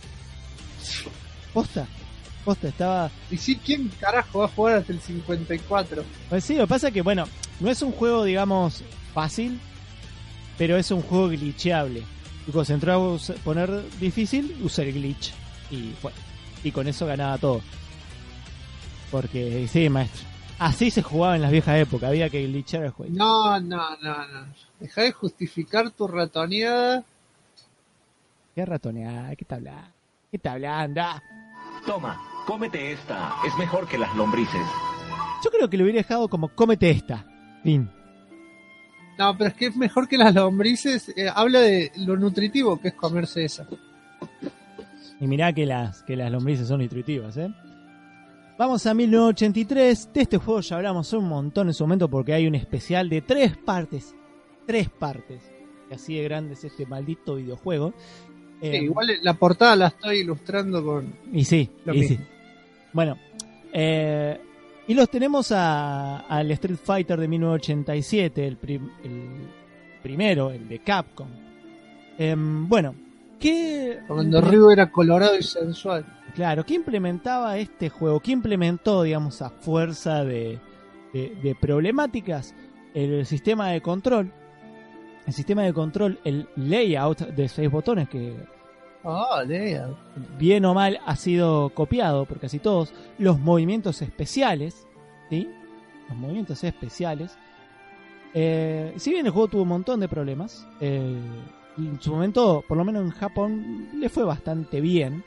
S3: Posta, estaba...
S2: ¿Y sí, quién carajo va a jugar hasta el 54?
S3: Pues sí, lo que pasa es que, bueno, no es un juego, digamos, fácil, pero es un juego glitcheable. Y cuando se entró a poner difícil, usé el glitch y fue. Y con eso ganaba todo. Porque, sí, maestro, así se jugaba en las viejas épocas, había que glitchar el juego.
S2: No. Deja de justificar tu ratoneada.
S3: ¿Qué ratoneada? ¿Qué está hablando?
S4: Toma, cómete esta. Es mejor que las lombrices.
S3: Yo creo que lo hubiera dejado como cómete esta. Fin.
S2: No, pero es que es mejor que las lombrices. Habla de lo nutritivo que es comerse esa.
S3: Y mirá que las lombrices son nutritivas, Vamos a 1983. De este juego ya hablamos un montón en su momento porque hay un especial de 3 partes. 3 partes. Y así de grande es este maldito videojuego.
S2: Sí, igual la portada la estoy ilustrando con...
S3: Y sí.
S2: Mismo.
S3: Bueno, Y los tenemos al Street Fighter de 1987, el primero, el de Capcom. Bueno, ¿qué?
S2: Cuando Ryu era colorado y sensual.
S3: Claro, ¿qué implementaba este juego? ¿Qué implementó, digamos, a fuerza de problemáticas? El sistema de control. El sistema de control, el layout de 6 botones que...
S2: layout.
S3: Bien o mal ha sido copiado por casi todos. Los movimientos especiales, ¿sí? Los movimientos especiales. Si bien el juego tuvo un montón de problemas, en su momento, por lo menos en Japón, le fue bastante bien.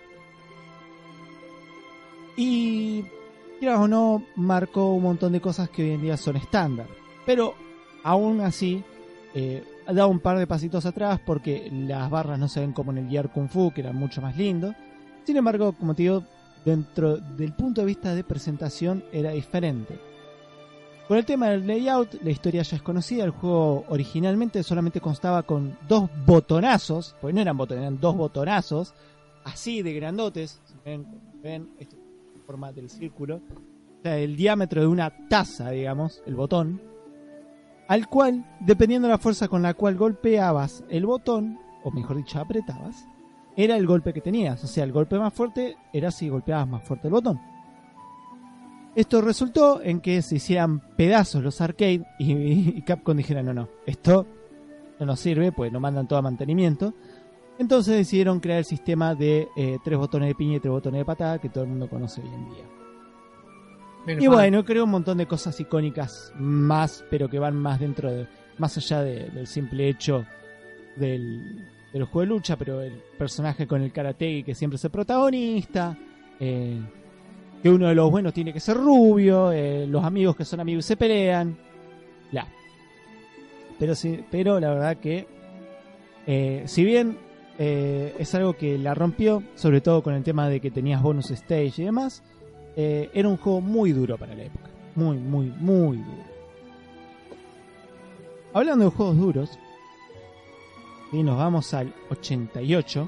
S3: Y, quieras o no, marcó un montón de cosas que hoy en día son estándar. Pero, aún así, ha dado un par de pasitos atrás porque las barras no se ven como en el Gear Kung Fu, que era mucho más lindo. Sin embargo, como te digo, dentro del punto de vista de presentación era diferente. Con el tema del layout, la historia ya es conocida. El juego originalmente solamente constaba con 2 botonazos, pues no eran botones, eran 2 botonazos, así de grandotes. Ven, esto es la forma del círculo, o sea, el diámetro de una taza, digamos, el botón, al cual, dependiendo de la fuerza con la cual golpeabas el botón, o mejor dicho, apretabas, era el golpe que tenías. O sea, el golpe más fuerte era si golpeabas más fuerte el botón. Esto resultó en que se hicieran pedazos los arcades y Capcom dijera no, esto no nos sirve, pues no mandan todo a mantenimiento. Entonces decidieron crear el sistema de 3 botones de piña y 3 botones de patada que todo el mundo conoce hoy en día. Y bueno, creo un montón de cosas icónicas más, pero que van más dentro de, más allá del simple hecho del juego de lucha, pero el personaje con el karate que siempre es el protagonista, que uno de los buenos tiene que ser rubio, los amigos que son amigos se pelean, bla. Pero la verdad que si bien es algo que la rompió, sobre todo con el tema de que tenías bonus stage y demás, era un juego muy duro para la época. Muy, muy, muy duro. Hablando de juegos duros, y nos vamos al 88.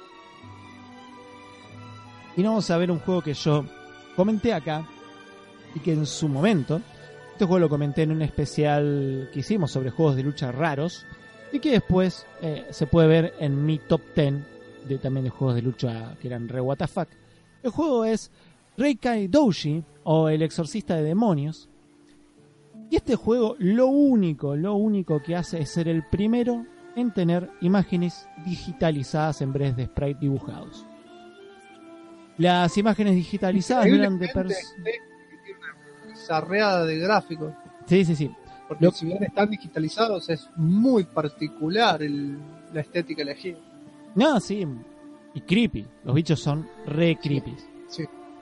S3: Y nos vamos a ver un juego que yo comenté acá. Y que en su momento, este juego lo comenté en un especial que hicimos sobre juegos de lucha raros. Y que después se puede ver en mi top 10 también de juegos de lucha que eran re WTF. El juego es Reikai Douji, o El Exorcista de Demonios. Y este juego lo único que hace es ser el primero en tener imágenes digitalizadas en vez de sprites dibujados. Las imágenes digitalizadas no eran de
S2: una sarreada de gráficos.
S3: Sí.
S2: Porque si bien están digitalizados, es muy particular la estética elegida.
S3: No, sí. Y creepy. Los bichos son re creepy.
S2: Sí.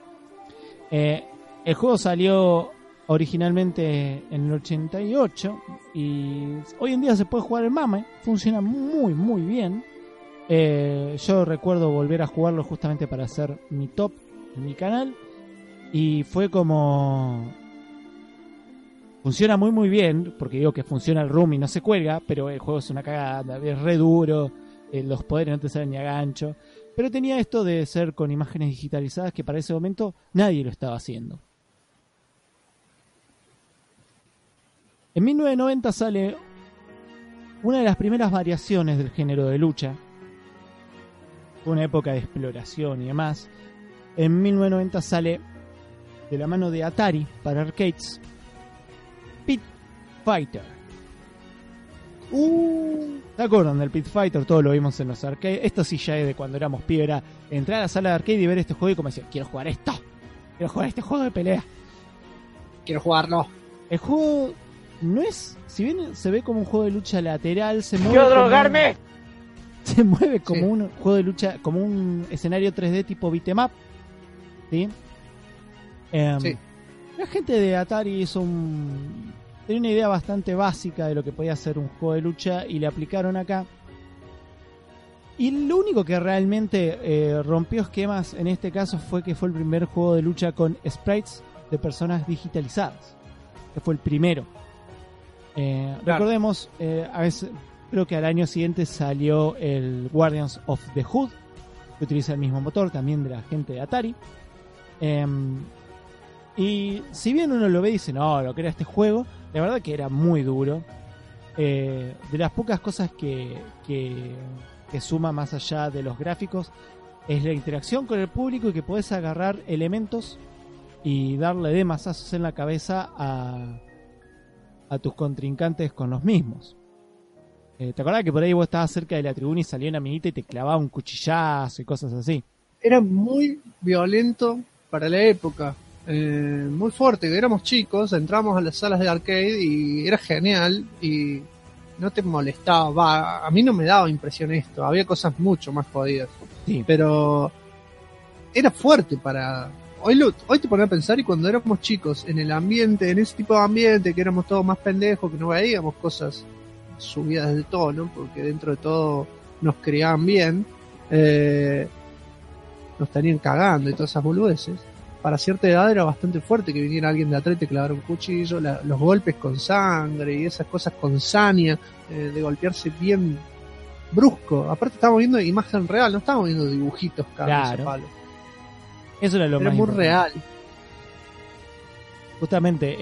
S3: El juego salió originalmente en el 88 y hoy en día se puede jugar en MAME. Funciona muy, muy bien. Yo recuerdo volver a jugarlo justamente para hacer mi top en mi canal. Y fue como... Funciona muy muy bien, porque digo que funciona el room y no se cuelga, pero el juego es una cagada, es re duro, los poderes no te salen ni a gancho. Pero tenía esto de ser con imágenes digitalizadas que para ese momento nadie lo estaba haciendo. En 1990 sale una de las primeras variaciones del género de lucha. Fue una época de exploración y demás. En 1990 sale de la mano de Atari para arcades Pit Fighter. ¿Se acuerdan del Pit Fighter? Todos lo vimos en los arcades. Esto sí ya es de cuando éramos pibes. Era entrar a la sala de arcade y ver este juego y como decir, quiero jugar esto. Quiero jugar este juego de pelea.
S2: Quiero jugarlo.
S3: El juego no es... Si bien se ve como un juego de lucha lateral, se mueve...
S10: ¡Quiero drogarme!
S3: Se mueve como un juego de lucha, como un escenario 3D tipo beat'em up. ¿Sí?
S2: Sí.
S3: La gente de Atari tenía una idea bastante básica de lo que podía ser un juego de lucha y le aplicaron acá. Y lo único que realmente rompió esquemas en este caso fue que fue el primer juego de lucha con sprites de personas digitalizadas. Que fue el primero. Claro. Recordemos, a veces, creo que al año siguiente salió el Guardians of the Hood, que utiliza el mismo motor también de la gente de Atari. Y si bien uno lo ve y dice, no, lo que era este juego, la verdad que era muy duro. De las pocas cosas que suma más allá de los gráficos es la interacción con el público y que podés agarrar elementos y darle de mazazos en la cabeza a tus contrincantes con los mismos. ¿Te acordás que por ahí vos estabas cerca de la tribuna y salía una minita y te clavaba un cuchillazo y cosas así?
S2: Era muy violento para la época, muy fuerte. Éramos chicos, entramos a las salas de arcade y era genial y no te molestaba. A mí no me daba impresión esto, había cosas mucho más jodidas.
S3: Sí.
S2: Pero era fuerte para... Hoy te pones a pensar, y cuando éramos chicos, en el ambiente, en ese tipo de ambiente, que éramos todos más pendejos, que no veíamos cosas subidas de tono, porque dentro de todo nos criaban bien, nos tenían cagando y todas esas boludeces. Para cierta edad era bastante fuerte que viniera alguien de atrás y te clavara un cuchillo, los golpes con sangre y esas cosas con saña, de golpearse bien brusco. Aparte estábamos viendo imagen real, no estábamos viendo dibujitos cada palo.
S3: Eso era lo
S2: era
S3: más
S2: muy
S3: importante.
S2: real.
S3: Justamente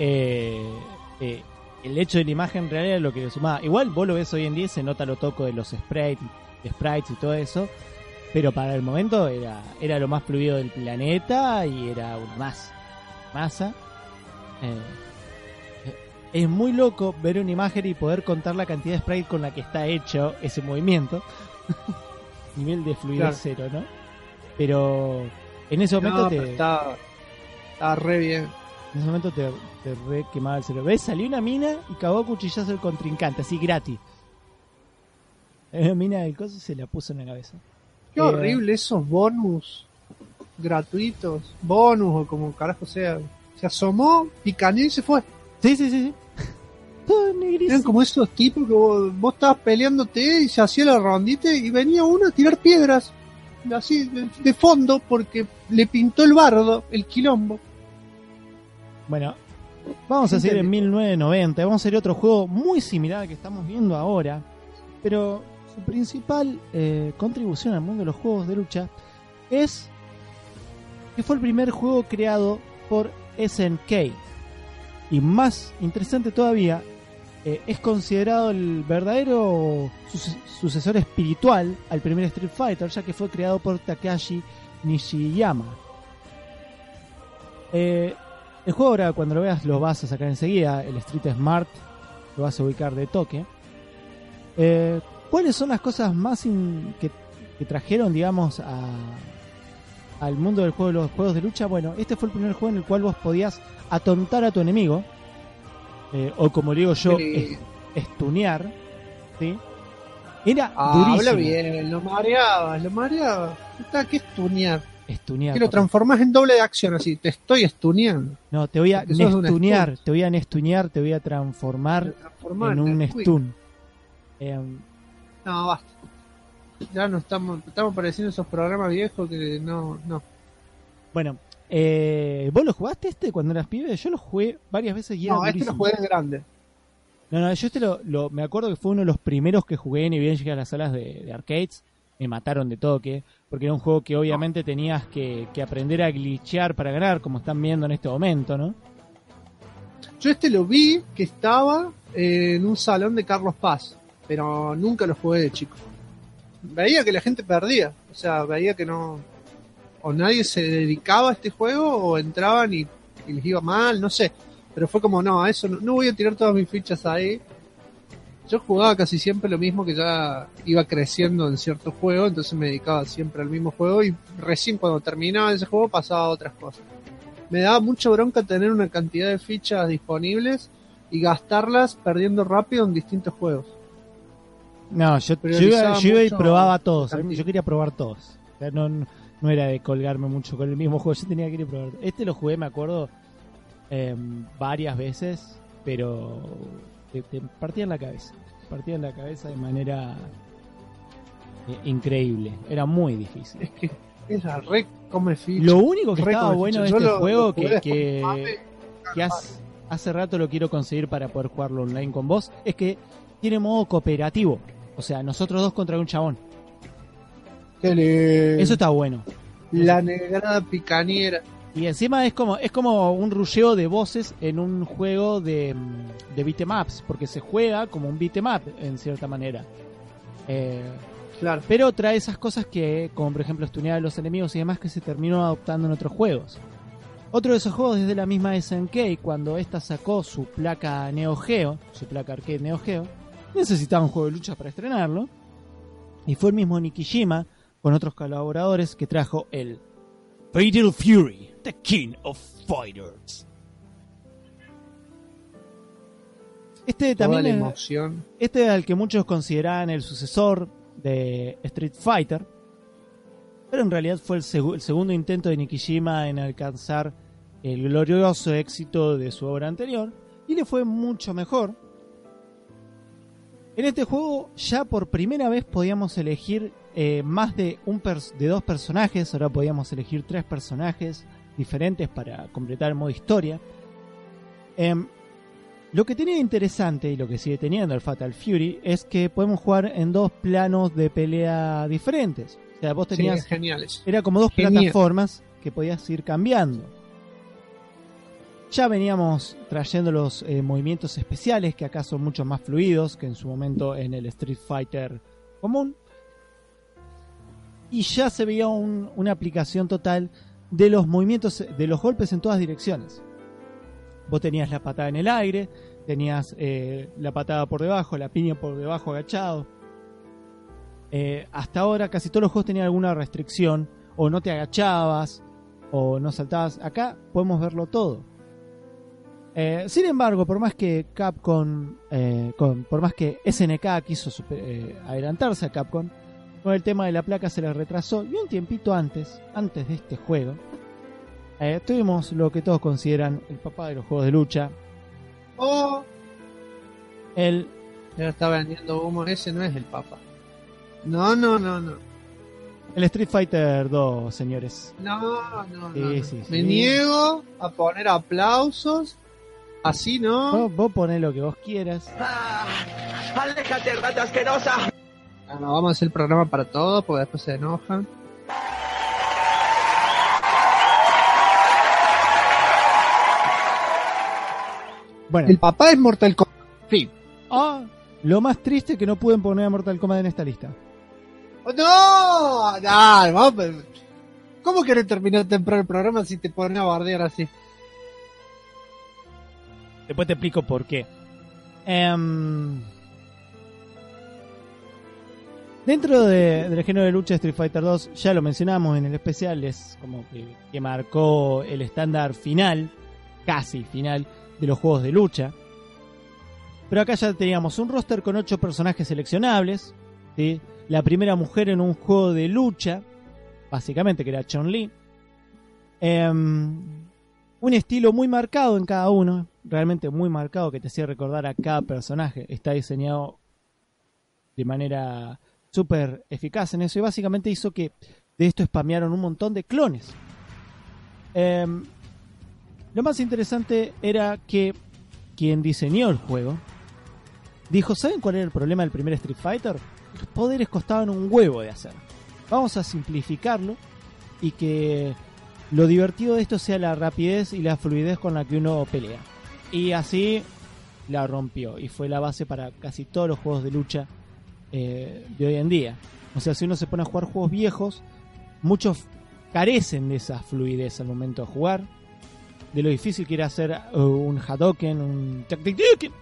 S3: el hecho de la imagen real era lo que le sumaba. Igual vos lo ves hoy en día, se nota lo toco de los sprites y todo eso, pero para el momento era lo más fluido del planeta y era una masa. Es muy loco ver una imagen y poder contar la cantidad de sprite con la que está hecho ese movimiento. Nivel de fluidez cero, ¿no? Pero en ese momento
S2: estaba re bien.
S3: En ese momento te re quemaba el cerebro. ¿Ves? Salió una mina y cagó a cuchillazo el contrincante, así gratis. La mina del coso se la puso en la cabeza.
S2: Qué horrible esos bonus gratuitos, bonus o como carajo sea. Se asomó, picaneó y se fue.
S3: Sí. Todo negrísimo.
S2: Eran como esos tipos que vos estabas peleándote y se hacía la rondita y venía uno a tirar piedras. Así de fondo porque le pintó el bardo, el quilombo.
S3: Bueno, vamos a seguir en 1990. Vamos a hacer otro juego muy similar al que estamos viendo ahora, pero su principal contribución al mundo de los juegos de lucha es que fue el primer juego creado por SNK. Y más interesante todavía, es considerado el verdadero sucesor espiritual al primer Street Fighter, ya que fue creado por Takashi Nishiyama. El juego ahora, cuando lo veas, lo vas a sacar enseguida. El Street Smart lo vas a ubicar de toque. ¿Cuáles son las cosas más que trajeron, digamos, al mundo del juego de los juegos de lucha? Bueno, este fue el primer juego en el cual vos podías atontar a tu enemigo, o como le digo yo, estunear, ¿sí? Era durísimo.
S2: Habla bien, lo mareaba. ¿Qué estunear?
S3: Estunear.
S2: Que lo transformás en doble de acción, así, te estoy estuneando.
S3: No, te voy a nestunear, te voy a transformar en un stun.
S2: No, basta. Ya no estamos pareciendo esos programas viejos que no.
S3: Bueno, ¿vos lo jugaste cuando eras pibe? Yo lo jugué varias veces y era durísimo.
S2: Lo jugué de grande.
S3: No, yo me acuerdo que fue uno de los primeros que jugué, ni bien llegué a las salas de arcades, me mataron de toque, porque era un juego que obviamente tenías que aprender a glitchear para ganar, como están viendo en este momento, ¿no?
S2: Yo lo vi que estaba en un salón de Carlos Paz, pero nunca lo jugué de chico. Veía que la gente perdía, o sea, veía que no, o nadie se dedicaba a este juego, o entraban y les iba mal, no sé, pero fue como, no, a eso no voy a tirar todas mis fichas ahí. Yo jugaba casi siempre lo mismo, que ya iba creciendo en ciertos juegos, entonces me dedicaba siempre al mismo juego, y recién cuando terminaba ese juego pasaba a otras cosas. Me daba mucha bronca tener una cantidad de fichas disponibles y gastarlas perdiendo rápido en distintos juegos.
S3: No, yo iba y probaba todos. Yo quería probar todos. O sea, no era de colgarme mucho con el mismo juego. Yo tenía que ir y probar. Lo jugué, me acuerdo, varias veces, pero te partía en la cabeza. Partía en la cabeza de manera increíire. Era muy difícil.
S2: Es que era re come ficha.
S3: Lo único que estaba bueno de este juego, que hace rato lo quiero conseguir para poder jugarlo online con vos, es que tiene modo cooperativo. O sea, nosotros dos contra un chabón.
S2: Eso
S3: está bueno.
S2: La negrada picañera.
S3: Y encima es como un rusheo de voces en un juego de beat'em ups, porque se juega como un beat'em up en cierta manera.
S2: Claro.
S3: Pero trae esas cosas que, como por ejemplo estunear a los enemigos y demás, que se terminó adoptando en otros juegos. Otro de esos juegos es de la misma SNK, cuando esta sacó su placa Neo Geo, su placa arcade Neo Geo, necesitaba un juego de lucha para estrenarlo, y fue el mismo Nikishima, con otros colaboradores, que trajo el Fatal Fury, The King of Fighters. Este también
S2: Toda la emoción.
S3: Este al que muchos consideran el sucesor de Street Fighter, pero en realidad fue el segundo intento de Nikishima en alcanzar el glorioso éxito de su obra anterior, y le fue mucho mejor. En este juego ya por primera vez podíamos elegir más de dos personajes. Ahora podíamos elegir 3 personajes diferentes para completar el modo historia. Lo que tenía interesante, y lo que sigue teniendo el Fatal Fury, es que podemos jugar en 2 planos de pelea diferentes. O sea, vos tenías...
S2: Sí, geniales.
S3: Era como 2 plataformas que podías ir cambiando. Ya veníamos trayendo los movimientos especiales, que acá son mucho más fluidos que en su momento en el Street Fighter común. Y ya se veía una aplicación total de los movimientos, de los golpes en todas direcciones. Vos tenías la patada en el aire, tenías la patada por debajo, la piña por debajo agachado. Hasta ahora casi todos los juegos tenían alguna restricción, o no te agachabas, o no saltabas. Acá podemos verlo todo. Sin embargo, por más que Capcom, por más que SNK quiso adelantarse a Capcom, con el tema de la placa se les retrasó, y un tiempito antes de este juego, tuvimos lo que todos consideran el papá de los juegos de lucha.
S2: Ya está vendiendo humo, ese no es el papá. No.
S3: El Street Fighter 2, señores.
S2: No.
S3: Sí.
S2: Me niego a poner aplausos. Así no.
S3: Vos ponés lo que vos quieras.
S5: ¡Aléjate, rata asquerosa!
S2: No, vamos a hacer el programa para todos, porque después se enojan.
S3: Bueno.
S2: El papá es Mortal Kombat. Fin.
S3: Lo más triste es que no pueden poner a Mortal Kombat en esta lista.
S2: ¡No! ¿Cómo querés terminar temprano el programa si te ponen a bardear así?
S3: Después te explico por qué. Dentro del género de lucha, Street Fighter 2, ya lo mencionamos en el especial, es como que marcó el estándar final, casi final, de los juegos de lucha. Pero acá ya teníamos un roster con 8 personajes seleccionables, ¿sí? La primera mujer en un juego de lucha, básicamente, que era Chun-Li. Un estilo muy marcado en cada uno, realmente muy marcado, que te hacía recordar a cada personaje. Está diseñado de manera súper eficaz en eso, y básicamente hizo que de esto spamearon un montón de clones. Lo más interesante era que quien diseñó el juego dijo: ¿saben cuál era el problema del primer Street Fighter? Los poderes costaban un huevo de hacer. Vamos a simplificarlo y que lo divertido de esto sea la rapidez y la fluidez con la que uno pelea. Y así la rompió, y fue la base para casi todos los juegos de lucha de hoy en día. O sea, si uno se pone a jugar juegos viejos, muchos carecen de esa fluidez al momento de jugar, de lo difícil que era hacer un Hadouken, un Taktiken.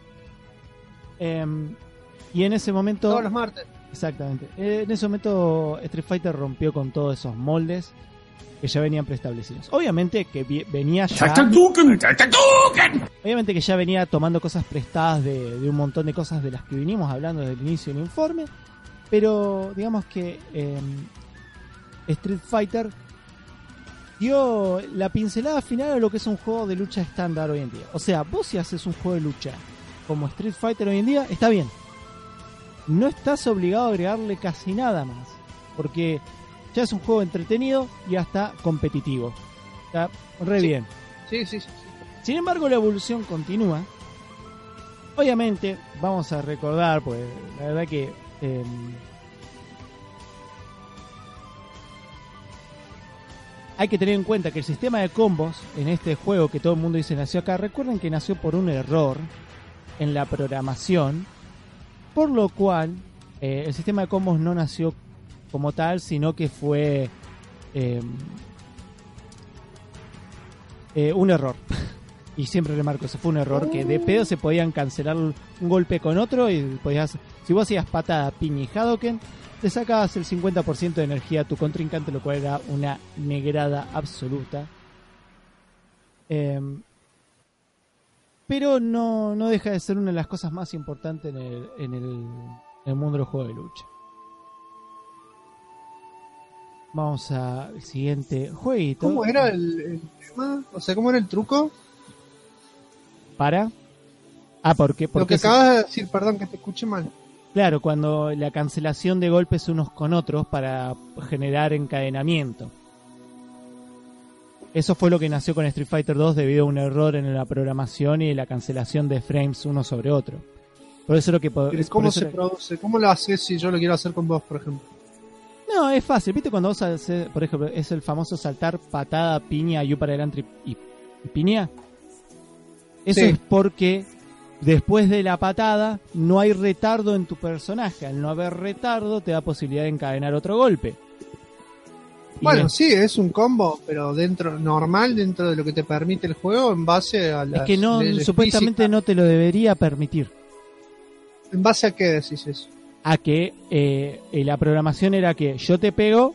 S3: Y en ese momento...
S2: Todos los martes.
S3: Exactamente. En ese momento Street Fighter rompió con todos esos moldes que ya venían preestablecidos. Obviamente que venía ya... Obviamente que ya venía tomando cosas prestadas de un montón de cosas de las que vinimos hablando desde el inicio del informe. Pero digamos que Street Fighter dio la pincelada final a lo que es un juego de lucha estándar hoy en día. O sea, vos si haces un juego de lucha como Street Fighter hoy en día, está bien. No estás obligado a agregarle casi nada más, porque ya es un juego entretenido y hasta competitivo. Está re bien.
S2: Sí.
S3: Sin embargo, la evolución continúa. Obviamente, vamos a recordar, pues la verdad que hay que tener en cuenta que el sistema de combos en este juego, que todo el mundo dice nació acá, recuerden que nació por un error en la programación, por lo cual el sistema de combos no nació como tal, sino que fue un error. Y siempre remarco, eso fue un error, que de pedo se podían cancelar un golpe con otro y podías, si vos hacías patada, piña y Hadoken, te sacabas el 50% de energía a tu contrincante, lo cual era una negrada absoluta. Pero no deja de ser una de las cosas más importantes en el mundo de los juegos de lucha. Vamos al siguiente jueguito.
S2: ¿Cómo era el tema? O sea, ¿cómo era el truco?
S3: ¿Para? Porque
S2: lo que acabas de decir, perdón que te escuché mal.
S3: Claro, cuando la cancelación de golpes unos con otros para generar encadenamiento. Eso fue lo que nació con Street Fighter 2 debido a un error en la programación y la cancelación de frames uno sobre otro. Por eso lo que
S2: ¿Cómo se produce? ¿Cómo lo haces si yo lo quiero hacer con vos, por ejemplo?
S3: No, es fácil. ¿Viste cuando vos haces, por ejemplo, es el famoso saltar patada, piña, yu para adelante y piña? Eso es porque después de la patada no hay retardo en tu personaje. Al no haber retardo te da posibilidad de encadenar otro golpe.
S2: Bueno, sí, es un combo, pero dentro de lo que te permite el juego en base a las
S3: es que no, supuestamente no te lo debería permitir.
S2: ¿En base a qué decís eso?
S3: A que la programación era que yo te pego,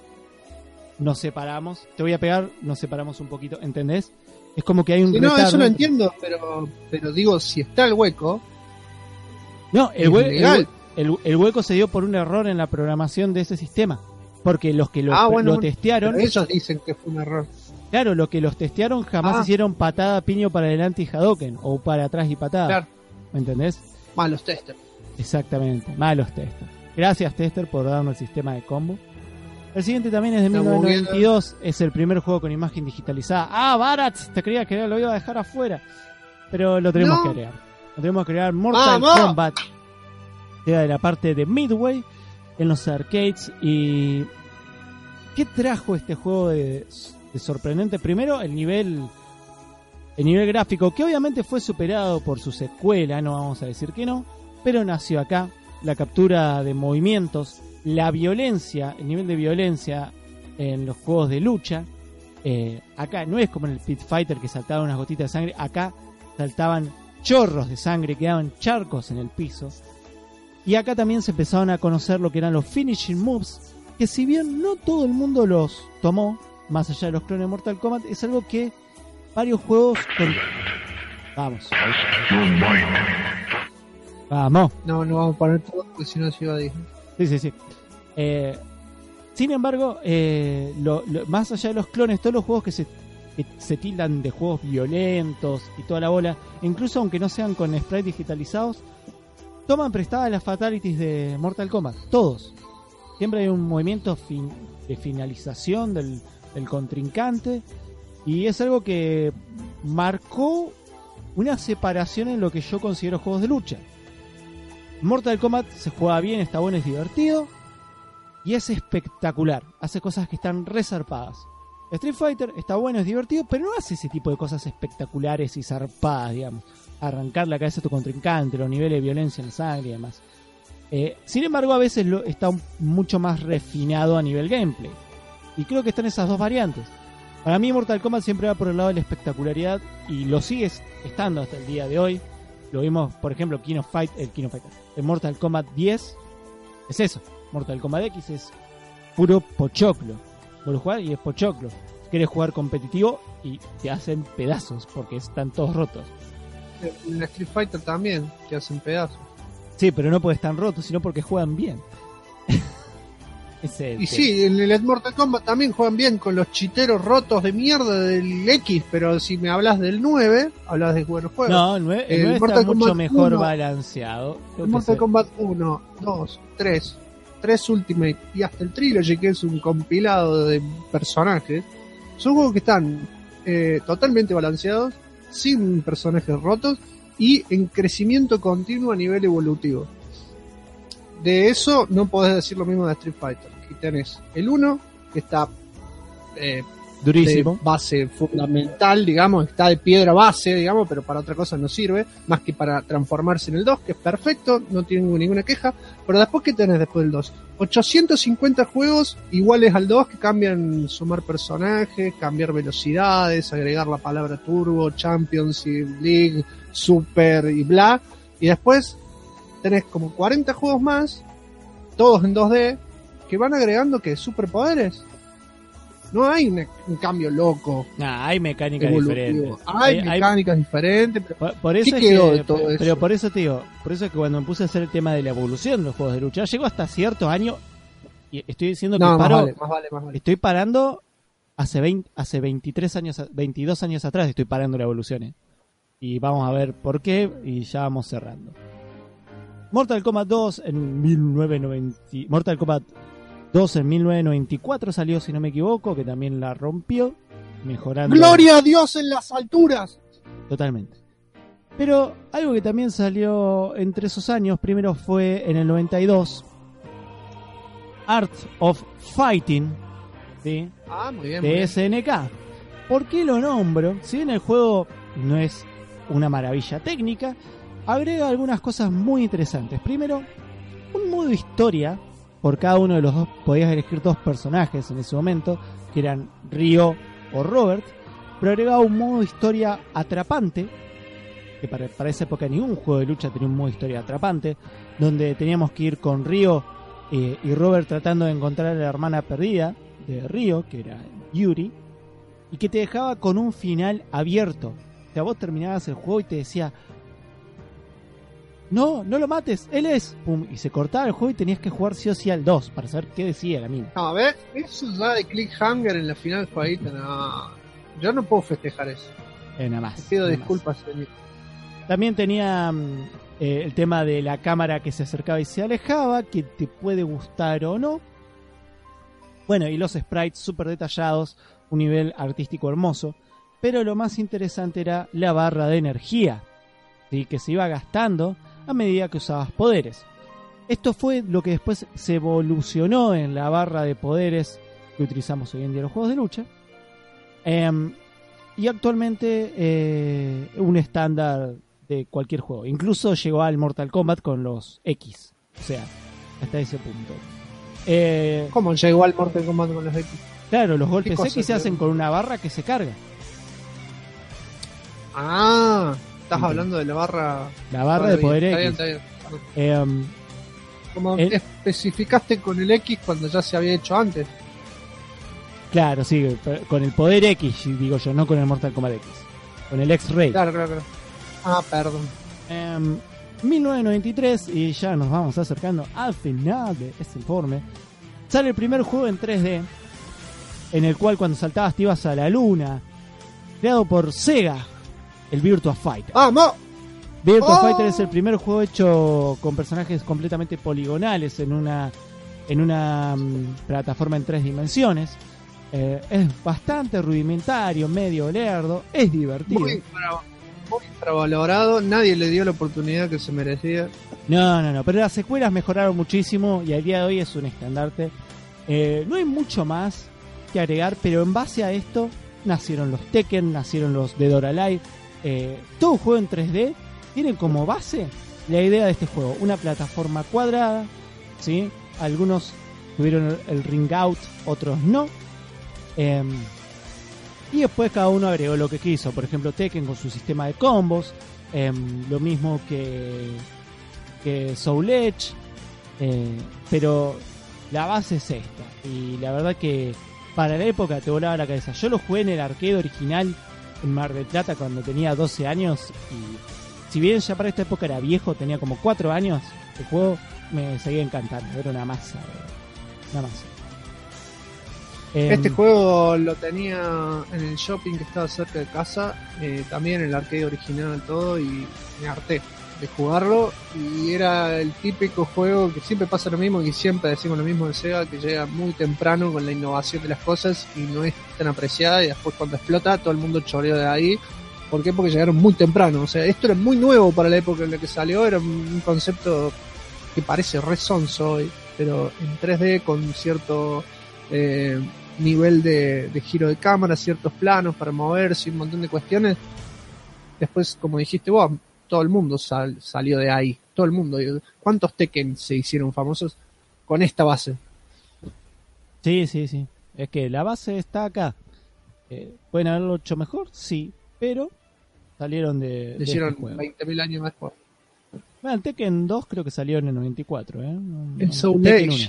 S3: nos separamos, te voy a pegar, nos separamos un poquito, ¿entendés? Es como que hay un retardo.
S2: No, eso lo entiendo, pero digo, si está el hueco...
S3: No, el hueco se dio por un error en la programación de ese sistema. Porque los que lo testearon...
S2: Pero ellos dicen que fue un error.
S3: Claro, los que los testearon jamás hicieron patada, piño para adelante y Hadoken, o para atrás y patada. Claro. ¿Me entendés?
S2: Malos testers.
S3: Exactamente, malos testers. Gracias, tester, por darnos el sistema de combo. El siguiente también es de 1992, es el primer juego con imagen digitalizada. Barat, te creía que lo iba a dejar afuera. Pero lo tenemos que agregar. Lo tenemos que agregar. Mortal Kombat, queda de la parte de Midway, en los arcades. ¿Y qué trajo este juego de sorprendente? Primero, el nivel gráfico, que obviamente fue superado por su secuela, no vamos a decir que no, pero nació acá. La captura de movimientos, la violencia, el nivel de violencia en los juegos de lucha. Acá no es como en el Pit Fighter que saltaban unas gotitas de sangre, acá saltaban chorros de sangre, quedaban charcos en el piso. Y acá también se empezaron a conocer lo que eran los finishing moves, que si bien no todo el mundo los tomó, más allá de los clones de Mortal Kombat, es algo que varios juegos... Vamos. Vamos.
S2: No vamos a poner todo porque si no se iba a decir.
S3: Sí. Sin embargo, más allá de los clones, todos los juegos que se tildan de juegos violentos y toda la bola, incluso aunque no sean con sprites digitalizados, toman prestadas las fatalities de Mortal Kombat. Todos. Siempre hay un movimiento de finalización del contrincante. Y es algo que marcó una separación en lo que yo considero juegos de lucha. Mortal Kombat se juega bien, está bueno, es divertido. Y es espectacular. Hace cosas que están resarpadas. Street Fighter está bueno, es divertido, pero no hace ese tipo de cosas espectaculares y zarpadas, digamos. Arrancar la cabeza a tu contrincante, los niveles de violencia en la sangre y demás. Sin embargo, a veces está mucho más refinado a nivel gameplay. Y creo que están esas dos variantes. Para mí Mortal Kombat siempre va por el lado de la espectacularidad y lo sigue estando hasta el día de hoy. Lo vimos, por ejemplo, el Mortal Kombat 10 es eso. Mortal Kombat X es puro pochoclo. Vos lo jugás y es pochoclo. Querés jugar competitivo y te hacen pedazos porque están todos rotos.
S2: En Street Fighter también te hacen pedazos.
S3: Sí, pero no porque están rotos, sino porque juegan bien.
S2: Sí, en el Mortal Kombat también juegan bien con los chiteros rotos de mierda del X, pero si me hablas del 9, hablas de buenos juegos.
S3: No, el 9 está Mortal mucho Kombat mejor 1, balanceado.
S2: El Mortal Kombat 1, 2, 3 Ultimate y hasta el Trilogy, que es un compilado de personajes, son juegos que están totalmente balanceados, sin personajes rotos y en crecimiento continuo a nivel evolutivo. De eso no podés decir lo mismo de Street Fighter. Aquí tenés el 1, que está
S3: Durísimo.
S2: de base fundamental, digamos, está de piedra base, digamos, pero para otra cosa no sirve, más que para transformarse en el 2, que es perfecto, no tengo ninguna queja. Pero después, ¿qué tenés después del 2? 850 juegos iguales al 2 que cambian sumar personajes, cambiar velocidades, agregar la palabra turbo, Championship, League, Super y bla. Y después tenés como 40 juegos más, todos en 2D, que van agregando que superpoderes. No hay un cambio loco.
S3: Hay mecánicas
S2: evolutivo.
S3: diferentes.
S2: Hay mecánicas diferentes. Pero
S3: por eso
S2: ¿qué
S3: es
S2: quedó
S3: que,
S2: de todo eso?
S3: Pero por eso te digo, por eso es que cuando me puse a hacer el tema de la evolución de los juegos de lucha, llego hasta cierto año y estoy diciendo que
S2: No,
S3: paro.
S2: más vale.
S3: Estoy parando hace 23 años, 22 años atrás estoy parando la evolución. Y vamos a ver por qué y ya vamos cerrando. Mortal Kombat 2 en 1990. Mortal Kombat 2 en 1994 salió, si no me equivoco, que también la rompió, mejorando.
S2: ¡Gloria a Dios en las alturas!
S3: Totalmente. Pero algo que también salió entre esos años, primero fue en el 92, Art of Fighting, ¿sí?
S2: Muy bien,
S3: de SNK. ¿Por qué lo nombro? Si bien el juego no es una maravilla técnica, agrega algunas cosas muy interesantes. Primero, un modo historia. Por cada uno de los dos podías elegir dos personajes en ese momento, que eran Ryo o Robert, pero agregaba un modo historia atrapante, que para esa época ningún juego de lucha tenía un modo historia atrapante, donde teníamos que ir con Ryo y Robert tratando de encontrar a la hermana perdida de Ryo, que era Yuri, y que te dejaba con un final abierto. O sea, vos terminabas el juego y te decía: no lo mates, él es. Pum, y se cortaba el juego y tenías que jugar sí o sí al 2 para saber qué decía la mina.
S2: A ver, eso ya de cliffhanger en la final del jueguito, no. Yo no puedo festejar eso.
S3: Nada más.
S2: Te pido
S3: nada
S2: disculpas,
S3: más.
S2: señor.
S3: También tenía el tema de la cámara que se acercaba y se alejaba, que te puede gustar o no. Bueno, y los sprites súper detallados, un nivel artístico hermoso. Pero lo más interesante era la barra de energía, ¿sí? Que se iba gastando a medida que usabas poderes. Esto fue lo que después se evolucionó en la barra de poderes que utilizamos hoy en día en los juegos de lucha. Y actualmente un estándar de cualquier juego. Incluso llegó al Mortal Kombat con los X. O sea, hasta ese punto.
S2: ¿Cómo llegó al Mortal Kombat con los X?
S3: Claro, los golpes X se hacen con una barra que se carga.
S2: Estás hablando de la barra...
S3: La barra de poder X.
S2: Está bien. Como especificaste con el X cuando ya se había hecho antes.
S3: Claro, sí, con el poder X, digo yo, no con el Mortal Kombat X. Con el X-Ray.
S2: Claro. Perdón.
S3: 1993, y ya nos vamos acercando al final de este informe, sale el primer juego en 3D, en el cual cuando saltabas te ibas a la luna, creado por Sega, el Virtua Fighter.
S2: ¡Vamos!
S3: Virtua Fighter es el primer juego hecho con personajes completamente poligonales en una plataforma en 3 dimensiones. Es bastante rudimentario, medio lerdo, es divertido. Muy
S2: infravalorado, nadie le dio la oportunidad que se merecía.
S3: No, pero las secuelas mejoraron muchísimo y al día de hoy es un estandarte. No hay mucho más que agregar, pero en base a esto nacieron los Tekken, nacieron los Dead or Alive. Todo juego en 3D tiene como base la idea de este juego, una plataforma cuadrada, ¿sí? Algunos tuvieron el ring out, otros no. Y después cada uno agregó lo que quiso. Por ejemplo, Tekken con su sistema de combos, lo mismo que Soul Edge, pero la base es esta. Y la verdad que para la época te volaba la cabeza. Yo lo jugué en el arcade original en Mar del Plata cuando tenía 12 años y si bien ya para esta época era viejo, tenía como 4 años, el juego me seguía encantando. Era una masa.
S2: Este juego lo tenía en el shopping que estaba cerca de casa, también en el arcade original todo, y me harté de jugarlo. Y era el típico juego que siempre pasa lo mismo, y siempre decimos lo mismo de Sega, que llega muy temprano con la innovación de las cosas y no es tan apreciada, y después cuando explota todo el mundo choreó de ahí. ¿Por qué? Porque llegaron muy temprano. O sea, esto era muy nuevo para la época en la que salió, era un concepto que parece re sonso hoy, pero en 3D con cierto nivel de giro de cámara, ciertos planos para moverse, un montón de cuestiones. Después, como dijiste vos, todo el mundo salió de ahí, todo el mundo. ¿Cuántos Tekken se hicieron famosos con esta base?
S3: Sí. Es que la base está acá. ¿Pueden haberlo hecho mejor? Sí, pero salieron de
S2: hicieron
S3: este juego.
S2: 20.000 años después.
S3: Bueno, el Tekken 2 creo que salió en el 94,
S2: El Soul
S3: Tekken
S2: Age.
S3: 1.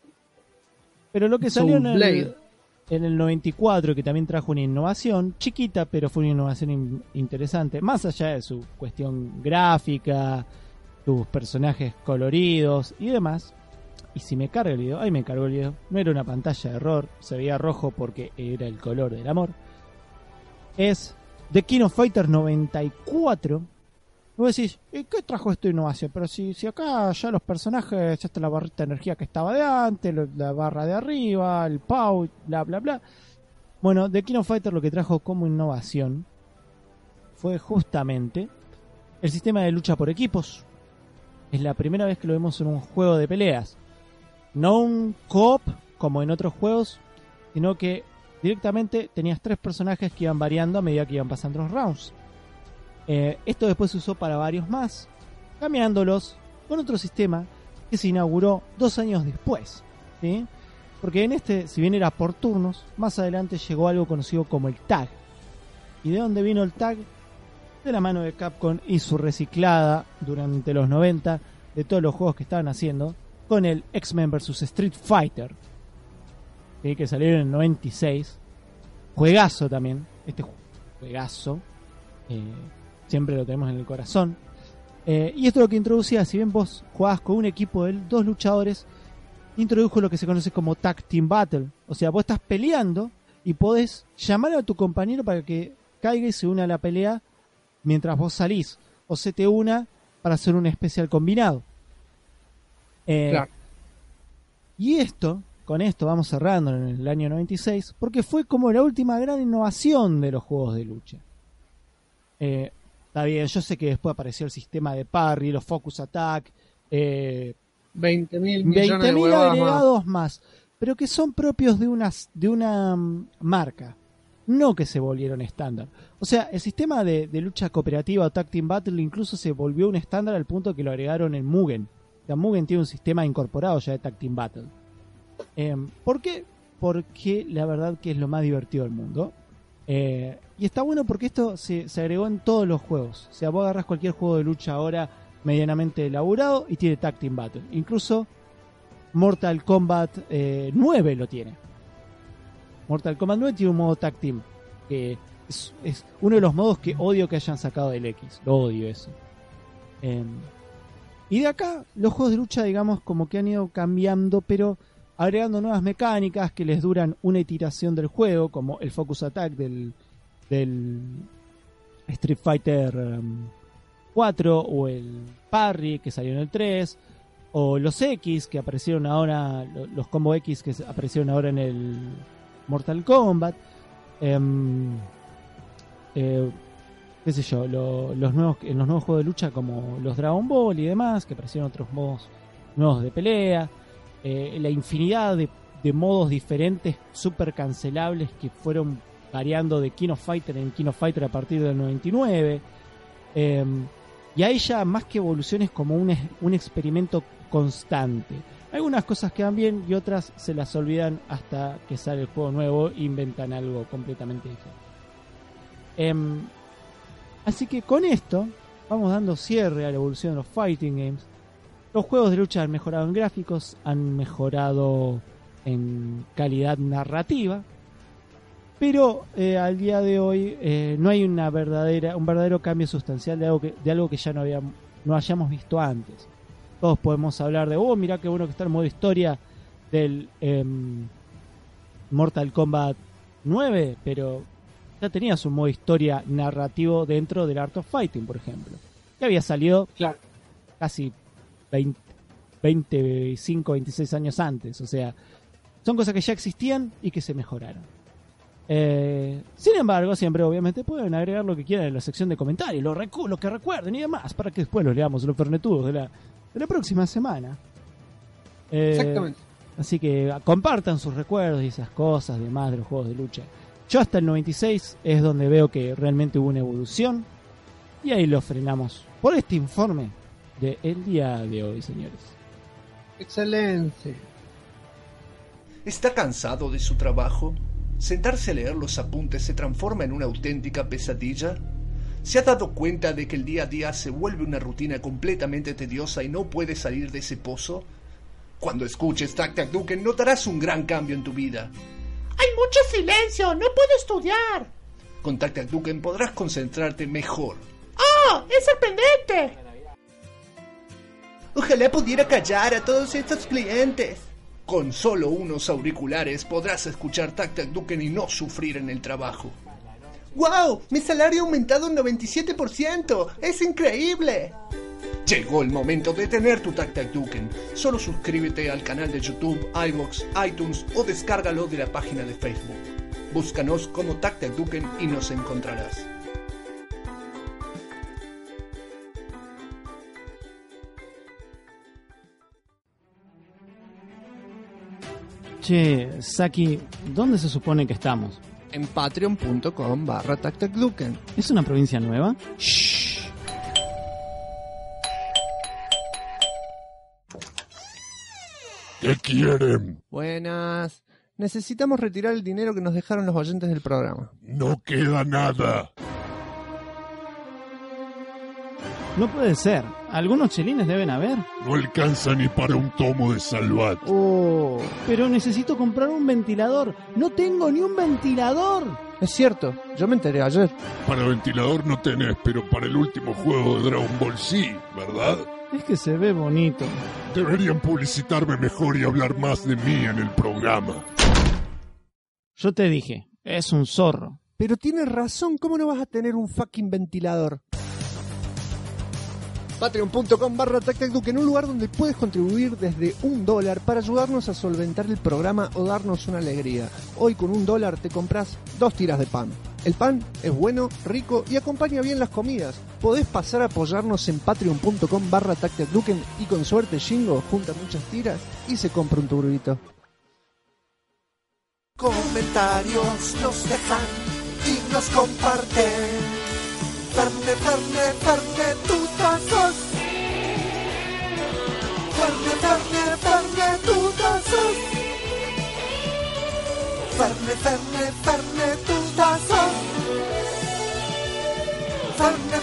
S3: Pero lo que salió en el 94, que también trajo una innovación chiquita, pero fue una innovación interesante, más allá de su cuestión gráfica, sus personajes coloridos y demás. Y si me carga el video, me cargó el video, no era una pantalla de error, se veía rojo porque era el color del amor. Es The King of Fighters 94. Vos decís, ¿y qué trajo esta innovación? Pero si acá ya los personajes, ya está la barrita de energía que estaba de antes, la barra de arriba, el POW, bla bla bla. Bueno, The King of Fighters lo que trajo como innovación fue justamente el sistema de lucha por equipos. Es la primera vez que lo vemos en un juego de peleas. No un co-op como en otros juegos, sino que directamente tenías 3 personajes que iban variando a medida que iban pasando los rounds. Esto después se usó para varios más, cambiándolos con otro sistema que se inauguró 2 años después, ¿sí? Porque en este, si bien era por turnos, más adelante llegó algo conocido como el tag. ¿Y de dónde vino el tag? De la mano de Capcom y su reciclada durante los 90 de todos los juegos que estaban haciendo, con el X-Men vs Street Fighter, ¿sí? Que salieron en el 96. Juegazo también, este juegazo. Siempre lo tenemos en el corazón. Y esto es lo que introducía, si bien vos jugabas con un equipo de 2 luchadores, introdujo lo que se conoce como Tag Team Battle. O sea, vos estás peleando y podés llamar a tu compañero para que caiga y se una a la pelea mientras vos salís. O se te una para hacer un especial combinado.
S2: Claro.
S3: Y con esto vamos cerrando en el año 96, porque fue como la última gran innovación de los juegos de lucha. Está bien, yo sé que después apareció el sistema de parry, los focus attack,
S2: 20.000 millones de
S3: agregados más, pero que son propios de una marca, no que se volvieron estándar. O sea, el sistema de lucha cooperativa o Tag Team Battle incluso se volvió un estándar al punto que lo agregaron en Mugen. O sea, Mugen tiene un sistema incorporado ya de Tag Team Battle. ¿Por qué? Porque la verdad que es lo más divertido del mundo. Y está bueno porque esto se agregó en todos los juegos. O sea, vos agarrás cualquier juego de lucha ahora medianamente elaborado y tiene Tag Team Battle. Incluso Mortal Kombat 9 lo tiene. Mortal Kombat 9 tiene un modo Tag Team, que es uno de los modos que odio que hayan sacado del X. Lo odio eso. Y de acá, los juegos de lucha, digamos, como que han ido cambiando, pero agregando nuevas mecánicas que les duran una iteración del juego, como el Focus Attack del Street Fighter 4, o el Parry que salió en el 3, o los X que aparecieron ahora, los Combo X que aparecieron ahora en el Mortal Kombat, qué sé yo, en los nuevos juegos de lucha como los Dragon Ball y demás, que aparecieron otros modos nuevos de pelea, la infinidad de modos diferentes super cancelables que fueron variando de King of Fighter en King of Fighter a partir del 99, y ahí ya más que evoluciones como un experimento constante. Algunas cosas quedan bien y otras se las olvidan hasta que sale el juego nuevo e inventan algo completamente diferente. Así que con esto vamos dando cierre a la evolución de los fighting games. Los juegos de lucha han mejorado en gráficos, han mejorado en calidad narrativa, pero al día de hoy no hay un verdadero cambio sustancial de algo que ya no hayamos visto antes. Todos podemos hablar de, mirá qué bueno que está el modo historia del Mortal Kombat 9, pero ya tenías un modo historia narrativo dentro del Art of Fighting, por ejemplo, que había salido casi 25, 26 años antes. O sea, son cosas que ya existían y que se mejoraron. Sin embargo, siempre obviamente pueden agregar lo que quieran en la sección de comentarios, lo que recuerden y demás, para que después los leamos los fernetudos de la próxima semana.
S2: Exactamente.
S3: Así que compartan sus recuerdos y esas cosas, demás de los juegos de lucha. Yo hasta el 96 es donde veo que realmente hubo una evolución. Y ahí lo frenamos por este informe del día de hoy, señores.
S2: Excelente.
S11: ¿Está cansado de su trabajo? ¿Sentarse a leer los apuntes se transforma en una auténtica pesadilla? ¿Se ha dado cuenta de que el día a día se vuelve una rutina completamente tediosa y no puede salir de ese pozo? Cuando escuches Tac Tac Duken notarás un gran cambio en tu vida.
S12: ¡Hay mucho silencio! ¡No puedo estudiar!
S11: Con Tac Tac Duken podrás concentrarte mejor.
S12: ¡Oh! ¡Es sorprendente!
S11: Ojalá pudiera callar a todos estos clientes. Con solo unos auriculares podrás escuchar Tac Tac Duken y no sufrir en el trabajo. ¡Wow! Mi salario ha aumentado un 97%. ¡Es increíble! Llegó el momento de tener tu Tac Tac Duken. Solo suscríbete al canal de YouTube, iVoox, iTunes o descárgalo de la página de Facebook. Búscanos como Tac Tac Duken y nos encontrarás.
S3: Che, Saki, ¿dónde se supone que estamos?
S10: En patreon.com/TacTacDuken.
S3: ¿Es una provincia nueva?
S10: Shh.
S13: ¿Qué quieren?
S10: Buenas. Necesitamos retirar el dinero que nos dejaron los oyentes del programa.
S13: No queda nada.
S3: No puede ser. Algunos chelines deben haber.
S13: No alcanza ni para un tomo de Salvat.
S3: Oh, pero necesito comprar un ventilador. No tengo ni un ventilador.
S10: Es cierto, yo me enteré ayer.
S13: Para ventilador no tenés, pero para el último juego de Dragon Ball sí, ¿verdad?
S3: Es que se ve bonito.
S13: Deberían publicitarme mejor y hablar más de mí en el programa.
S3: Yo te dije, es un zorro.
S10: Pero tienes razón, ¿cómo no vas a tener un fucking ventilador? Patreon.com/TacTacDuken, un lugar donde puedes contribuir desde $1 para ayudarnos a solventar el programa o darnos una alegría. Hoy con $1 te compras 2 tiras de pan. El pan es bueno, rico y acompaña bien las comidas. Podés pasar a apoyarnos en patreon.com/TacTacDuken y con suerte Shingo junta muchas tiras y se compra un turbito.
S14: Comentarios nos dejan y nos comparten. Ferne, tutazos. Ferne, tutazos. Ferne, tutazos. Ferne,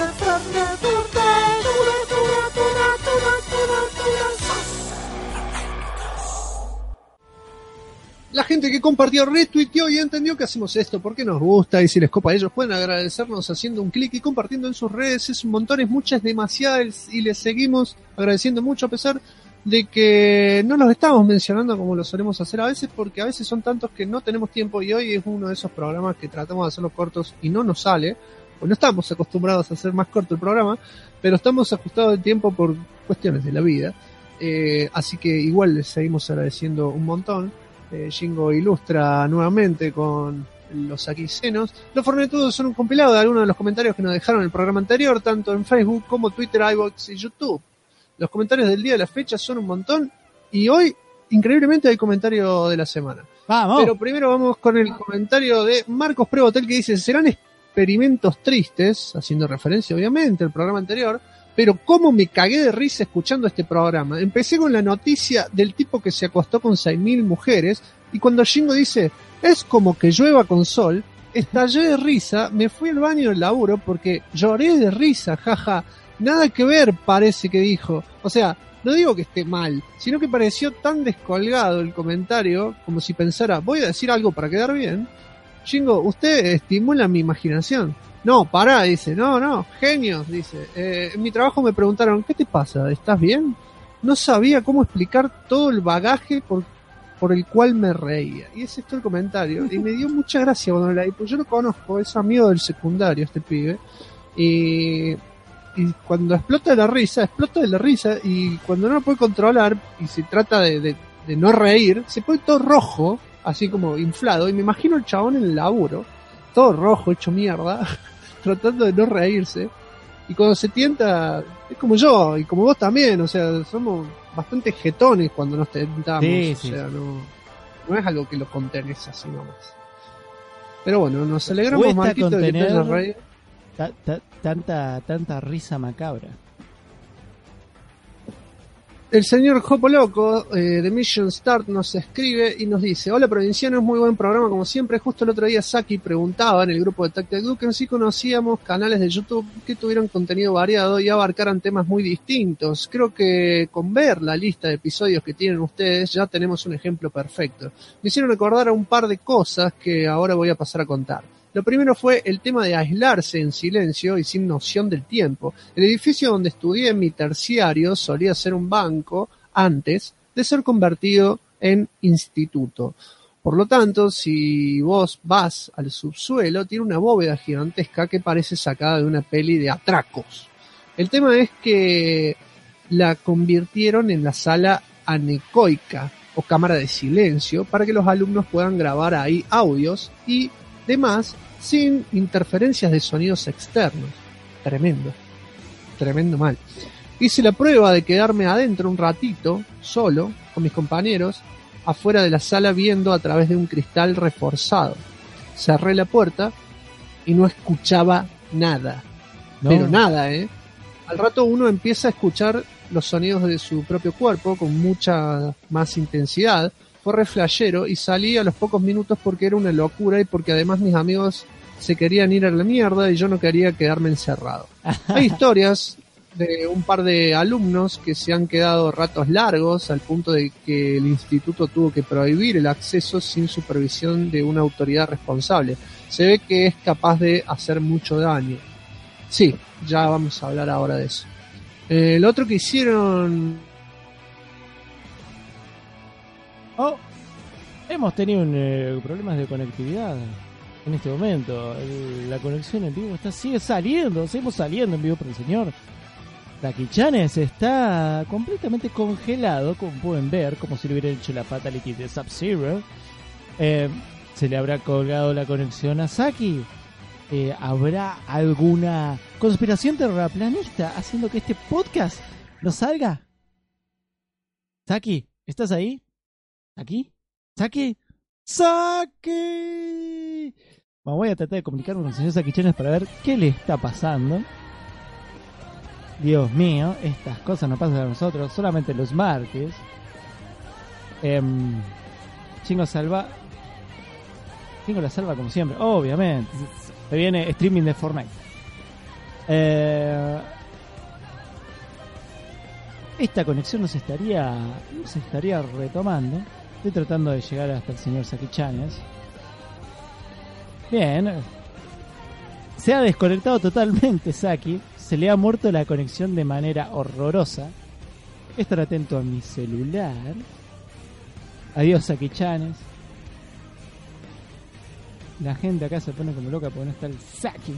S2: La gente que compartió, retuiteó y entendió que hacemos esto porque nos gusta y si les copa a ellos pueden agradecernos haciendo un clic y compartiendo en sus redes. Es un montón, es muchas, demasiadas y les seguimos agradeciendo mucho a pesar de que no los estamos mencionando como lo solemos hacer a veces porque a veces son tantos que no tenemos tiempo y hoy es uno de esos programas que tratamos de hacerlos cortos y no nos sale, pues no estamos acostumbrados a hacer más corto el programa, pero estamos ajustados de tiempo por cuestiones de la vida, así que igual les seguimos agradeciendo un montón. Shingo ilustra nuevamente con los aquisenos. Los fornetudos son un compilado de algunos de los comentarios que nos dejaron en el programa anterior, tanto en Facebook como Twitter, iVoox y YouTube. Los comentarios del día de la fecha son un montón y hoy, increíblemente, hay comentario de la semana.
S3: ¡Vamos!
S2: Pero primero vamos con el comentario de Marcos Prevotel que dice: serán experimentos tristes, haciendo referencia obviamente al programa anterior, pero cómo me cagué de risa escuchando este programa. Empecé con la noticia del tipo que se acostó con 6.000 mujeres, y cuando Shingo dice, es como que llueva con sol, estallé de risa, me fui al baño del laburo porque lloré de risa, jaja. Nada que ver, parece que dijo. O sea, no digo que esté mal, sino que pareció tan descolgado el comentario, como si pensara, voy a decir algo para quedar bien. Shingo, usted estimula mi imaginación. No, pará, dice, no, genios, dice. En mi trabajo me preguntaron, ¿qué te pasa? ¿Estás bien? No sabía cómo explicar todo el bagaje por el cual me reía. Y ese es todo el comentario. Y me dio mucha gracia cuando lo leí, pues yo lo conozco, es amigo del secundario, este pibe. Y cuando explota de la risa, y cuando no lo puede controlar, y se trata de no reír, se pone todo rojo, así como inflado, y me imagino el chabón en el laburo, todo rojo, hecho mierda, tratando de no reírse, y cuando se tienta, es como yo, y como vos también, o sea, somos bastante jetones cuando nos tentamos.
S3: Sí,
S2: o
S3: sí.
S2: sea, no es algo que lo contenés así nomás. Pero bueno, nos alegramos,
S3: Cuesta
S2: Marquito, de que te
S3: contener
S2: hayas reído.
S3: tanta risa macabra.
S2: El señor Jopo Loco de Mission Start nos escribe y nos dice: hola provincianos, muy buen programa como siempre. Justo el otro día Saki preguntaba en el grupo de Tactic Duken si conocíamos canales de YouTube que tuvieran contenido variado y abarcaran temas muy distintos. Creo que con ver la lista de episodios que tienen ustedes ya tenemos un ejemplo perfecto. Me hicieron recordar a un par de cosas que ahora voy a pasar a contar. Lo primero fue el tema de aislarse en silencio y sin noción del tiempo. El edificio donde estudié en mi terciario solía ser un banco antes de ser convertido en instituto. Por lo tanto, si vos vas al subsuelo, tiene una bóveda gigantesca que parece sacada de una peli de atracos. El tema es que la convirtieron en la sala anecoica o cámara de silencio para que los alumnos puedan grabar ahí audios y demás sin interferencias de sonidos externos. Tremendo mal. Hice la prueba de quedarme adentro un ratito, solo, con mis compañeros, afuera de la sala viendo a través de un cristal reforzado. Cerré la puerta y no escuchaba nada.
S3: No.
S2: Pero nada, Al rato uno empieza a escuchar los sonidos de su propio cuerpo con mucha más intensidad. Fue re flashero y salí a los pocos minutos porque era una locura y porque además mis amigos se querían ir a la mierda y yo no quería quedarme encerrado. Hay historias de un par de alumnos que se han quedado ratos largos al punto de que el instituto tuvo que prohibir el acceso sin supervisión de una autoridad responsable. Se ve que es capaz de hacer mucho daño. Sí, ya vamos a hablar ahora de eso. Lo otro que hicieron...
S3: Hemos tenido problemas de conectividad en este momento. La conexión en vivo sigue saliendo, seguimos saliendo en vivo por el señor Saki-Chanes. Está completamente congelado, como pueden ver, como si le hubiera hecho la fatality de Sub-Zero. Se le habrá colgado la conexión a Saki. ¿Habrá alguna conspiración terraplanista haciendo que este podcast no salga? Saki, ¿estás ahí? ¿Aquí? ¡Saki! ¡Saki! Bueno, voy a tratar de comunicarme con el señor Saki-Chanes para ver qué le está pasando. Dios mío, estas cosas no pasan a nosotros, solamente los martes. Chingo la salva como siempre, obviamente. Se viene streaming de Fortnite. Esta conexión no se estaría retomando. Estoy tratando de llegar hasta el señor Saki-Chanes. Bien. Se ha desconectado totalmente Saki. Se le ha muerto la conexión de manera horrorosa. Estar atento a mi celular. Adiós Saki-Chanes. La gente acá se pone como loca porque no está el Saki.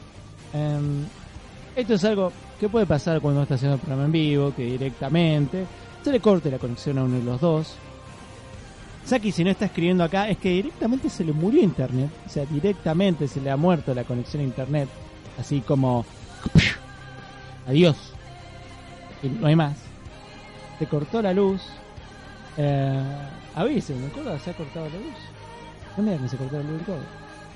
S3: Esto es algo que puede pasar cuando uno está haciendo el programa en vivo, que directamente se le corte la conexión a uno de los dos. Saki, si no está escribiendo acá, es que directamente se le murió internet. O sea, directamente se le ha muerto la conexión a internet. Así como... adiós. Y no hay más. Se cortó la luz. Avísenme, ¿me acuerdo? ¿Se ha cortado la luz? ¿Dónde era que se cortó la luz del todo?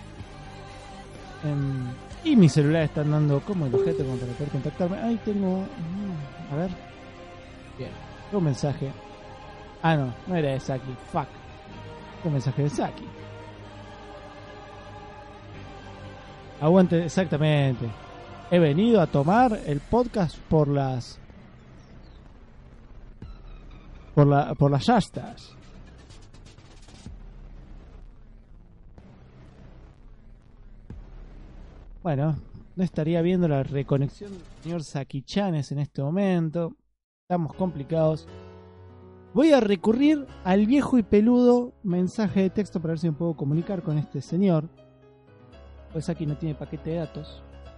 S3: Y mi celular está andando como el objeto como para poder contactarme. Ahí tengo... a ver. Bien. Tengo un mensaje. Ah, no era de Saki. Fuck. Un mensaje de Saki. Aguante, exactamente. He venido a tomar el podcast por las yastas. Bueno, no estaría viendo la reconexión del señor Saki-Chanes en este momento. Estamos complicados. Voy a recurrir al viejo y peludo mensaje de texto para ver si me puedo comunicar con este señor. Pues aquí no tiene paquete de datos.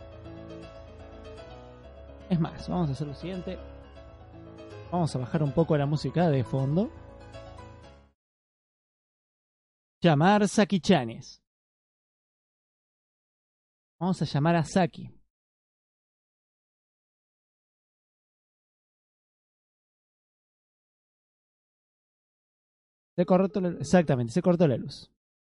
S3: Es más, vamos a hacer lo siguiente. Vamos a bajar un poco la música de fondo. Llamar Saki-Chanes. Vamos a llamar a Saki. Exactamente, se cortó la luz.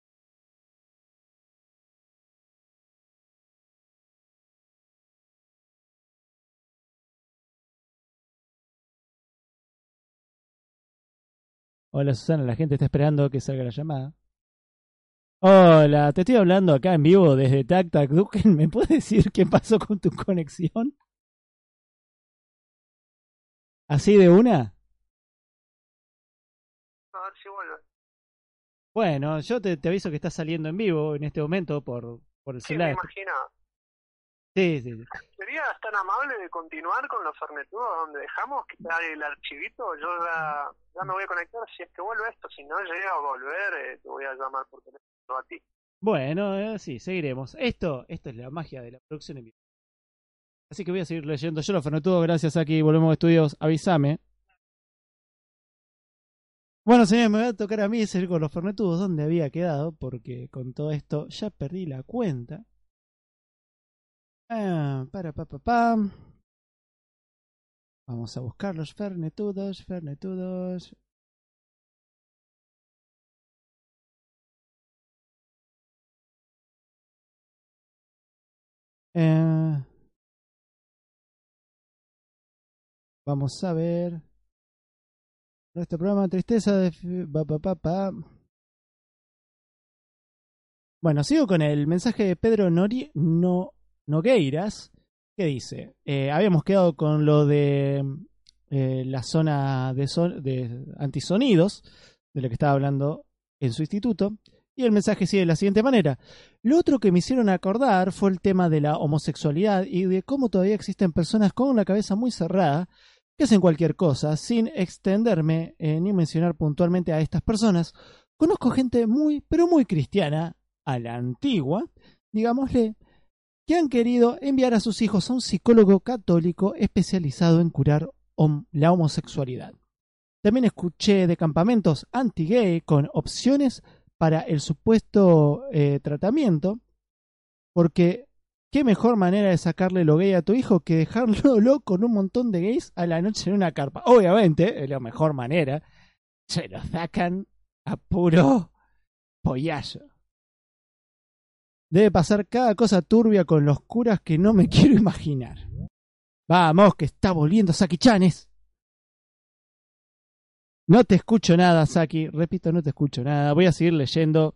S3: Hola Susana, la gente está esperando que salga la llamada. Hola, te estoy hablando acá en vivo desde Tac Tac Duken. ¿Me puedes decir qué pasó con tu conexión? ¿Así de una?
S10: A ver si vuelve.
S3: Bueno, yo te aviso que estás saliendo en vivo en este momento por el
S10: Sí,
S3: celular.
S10: me imaginaba.
S3: Sí.
S10: ¿Serías tan amable de continuar con los fernetudos donde dejamos? Que está el archivito. Yo ya me voy a conectar si es que vuelve esto. Si no llega a volver, te voy a llamar por teléfono a ti.
S3: Bueno, sí, seguiremos. Esto es la magia de la producción en vivo. Así que voy a seguir leyendo yo los fernetudos. Gracias, aquí volvemos a estudios. Avísame. Bueno, señores, me va a tocar a mí seguir con los fernetudos donde había quedado, porque con todo esto ya perdí la cuenta. Vamos a buscar los fernetudos. Vamos a ver. Este programa tristeza de... Bueno, sigo con el mensaje de Pedro Nogueiras, que dice, habíamos quedado con lo de la zona de antisonidos, de lo que estaba hablando en su instituto, y el mensaje sigue de la siguiente manera. Lo otro que me hicieron acordar fue el tema de la homosexualidad y de cómo todavía existen personas con la cabeza muy cerrada que hacen cualquier cosa, sin extenderme ni mencionar puntualmente a estas personas. Conozco gente muy, pero muy cristiana, a la antigua, digámosle, que han querido enviar a sus hijos a un psicólogo católico especializado en curar la homosexualidad. También escuché de campamentos anti-gay con opciones para el supuesto tratamiento, porque qué mejor manera de sacarle lo gay a tu hijo que dejarlo con un montón de gays a la noche en una carpa. Obviamente, es la mejor manera, se lo sacan a puro pollazo. Debe pasar cada cosa turbia con los curas que no me quiero imaginar. Vamos, que está volviendo Saki-chanes. No te escucho nada, Saki. Repito, no te escucho nada. Voy a seguir leyendo.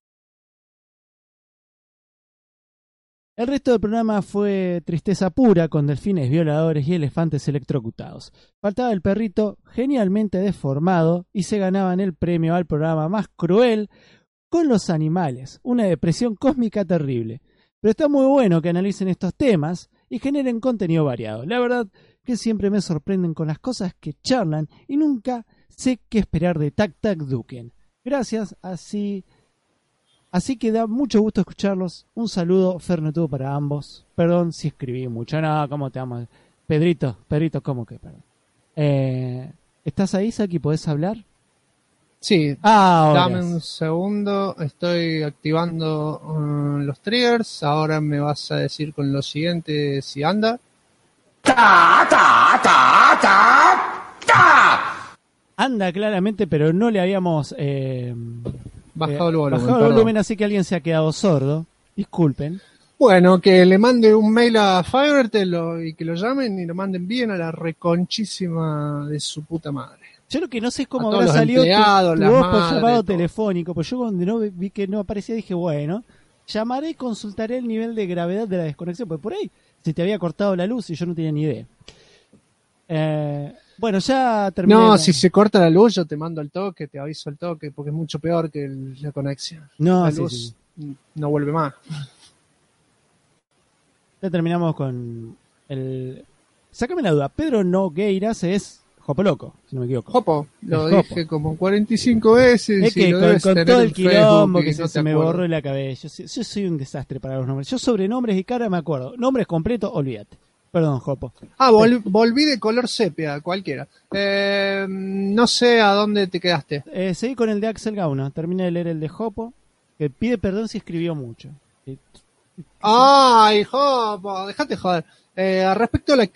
S3: El resto del programa fue tristeza pura con delfines violadores y elefantes electrocutados. Faltaba el perrito genialmente deformado y se ganaban el premio al programa más cruel con los animales. Una depresión cósmica terrible. Pero está muy bueno que analicen estos temas y generen contenido variado. La verdad que siempre me sorprenden con las cosas que charlan y nunca sé qué esperar de Tac Tac Duken. Gracias, así que da mucho gusto escucharlos. Un saludo fernetudo para ambos. Perdón si escribí mucho. No, ¿cómo te amo? Pedrito, ¿cómo que? Perdón. ¿Estás ahí, Saki? ¿Podés hablar?
S2: Sí, dame un segundo. Estoy activando los triggers. Ahora me vas a decir con lo siguiente si anda.
S3: Anda claramente, pero no le habíamos
S2: bajado el volumen.
S3: Bajado el volumen, así que alguien se ha quedado sordo. Disculpen.
S2: Bueno, que le mande un mail a Fivertel y que lo llamen y lo manden bien a la reconchísima de su puta madre.
S3: Yo lo que no sé es cómo
S2: a
S3: habrá salido tu voz por llamado
S2: todo
S3: telefónico. Pues yo cuando no vi que no aparecía dije, bueno, llamaré y consultaré el nivel de gravedad de la desconexión. Pues por ahí se te había cortado la luz y yo no tenía ni idea. Bueno, ya terminé.
S2: No, si se corta la luz yo te mando el toque, te aviso el toque, porque es mucho peor que la conexión.
S3: No,
S2: la luz no vuelve más.
S3: Ya terminamos con el... Sácame la duda, Pedro Nogueiras es Jopo Loco, si no me equivoco.
S2: Jopo, lo dije como 45 veces.
S3: Es que con todo el quilombo que se me borró la cabeza. Yo soy un desastre para los nombres. Yo sobrenombres y cara me acuerdo. Nombres completos, olvídate. Perdón, Jopo.
S2: Volví de color sepia, cualquiera. No sé a dónde te quedaste.
S3: Seguí con el de Axel Gauna. Terminé de leer el de Jopo, que pide perdón si escribió mucho.
S2: ¡Ay, Jopo! Dejate joder. Respecto a la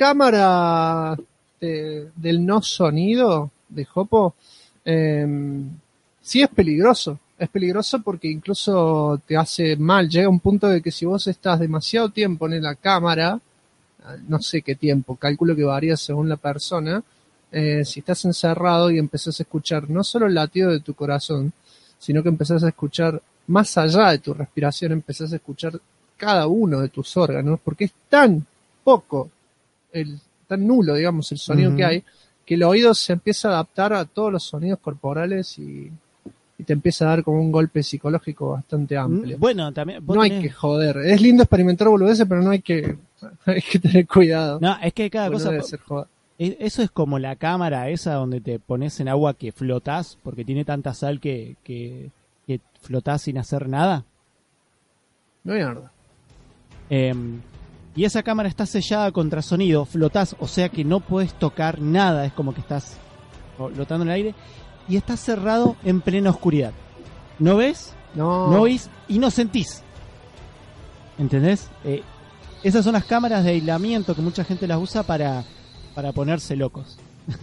S2: cámara del no sonido de Jopo, sí es peligroso porque incluso te hace mal, llega un punto de que si vos estás demasiado tiempo en la cámara, no sé qué tiempo, calculo que varía según la persona, si estás encerrado y empezás a escuchar no solo el latido de tu corazón, sino que empezás a escuchar más allá de tu respiración, empezás a escuchar cada uno de tus órganos, porque es tan poco, tan nulo, digamos, el sonido que hay, que el oído se empieza a adaptar a todos los sonidos corporales y te empieza a dar como un golpe psicológico bastante amplio.
S3: Bueno, también
S2: no hay que joder. Es lindo experimentar boludeces, pero no hay que tener cuidado.
S3: No, es que cada cosa...
S2: Debe ser joder.
S3: Eso es como la cámara esa donde te pones en agua que flotás, porque tiene tanta sal que flotás sin hacer nada.
S2: Mierda.
S3: Y esa cámara está sellada contra sonido, flotás, o sea que no puedes tocar nada, es como que estás flotando en el aire. Y está cerrado en plena oscuridad. ¿No ves? No oís y no sentís. ¿Entendés? Esas son las cámaras de aislamiento que mucha gente las usa para ponerse locos.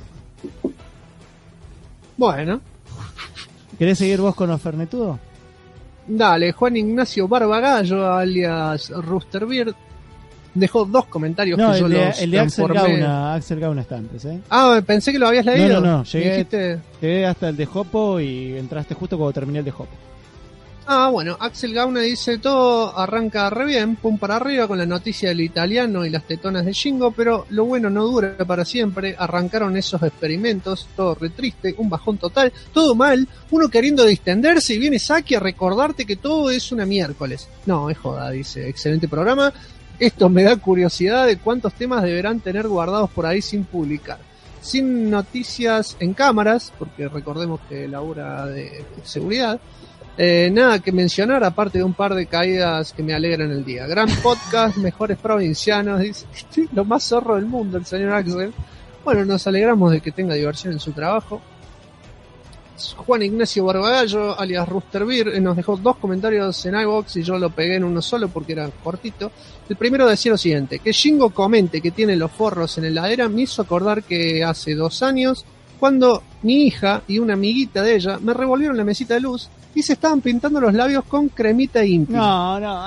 S2: Bueno.
S3: ¿Querés seguir vos con los fernetudos?
S2: Dale, Juan Ignacio Barbagallo, alias Roosterbeard, dejó 2 comentarios que yo los
S3: el de Axel Gauna está antes, ¿eh?
S2: Ah, pensé que lo habías leído.
S3: No, llegué hasta el de Hopo y entraste justo cuando terminé el de Hopo.
S2: Ah, bueno, Axel Gauna dice, todo arranca re bien, pum para arriba con la noticia del italiano y las tetonas de Shingo, pero lo bueno no dura para siempre, arrancaron esos experimentos, todo re triste, un bajón total, todo mal, uno queriendo distenderse y viene Saki a recordarte que todo es una miércoles. No, es joda, dice, excelente programa. Esto me da curiosidad de cuántos temas deberán tener guardados por ahí sin publicar. Sin noticias en cámaras, porque recordemos que labura de seguridad. Nada que mencionar, aparte de un par de caídas que me alegran el día. Gran podcast, mejores provincianos, dice, lo más zorro del mundo el señor Axel. Bueno, nos alegramos de que tenga diversión en su trabajo. Juan Ignacio Barbagallo, alias Roosterbeard, nos dejó 2 comentarios en iVoox y yo lo pegué en uno solo porque era cortito. El primero decía lo siguiente, que Shingo comente que tiene los forros en la heladera me hizo acordar que hace 2 años, cuando mi hija y una amiguita de ella me revolvieron la mesita de luz y se estaban pintando los labios con cremita íntima.
S3: No.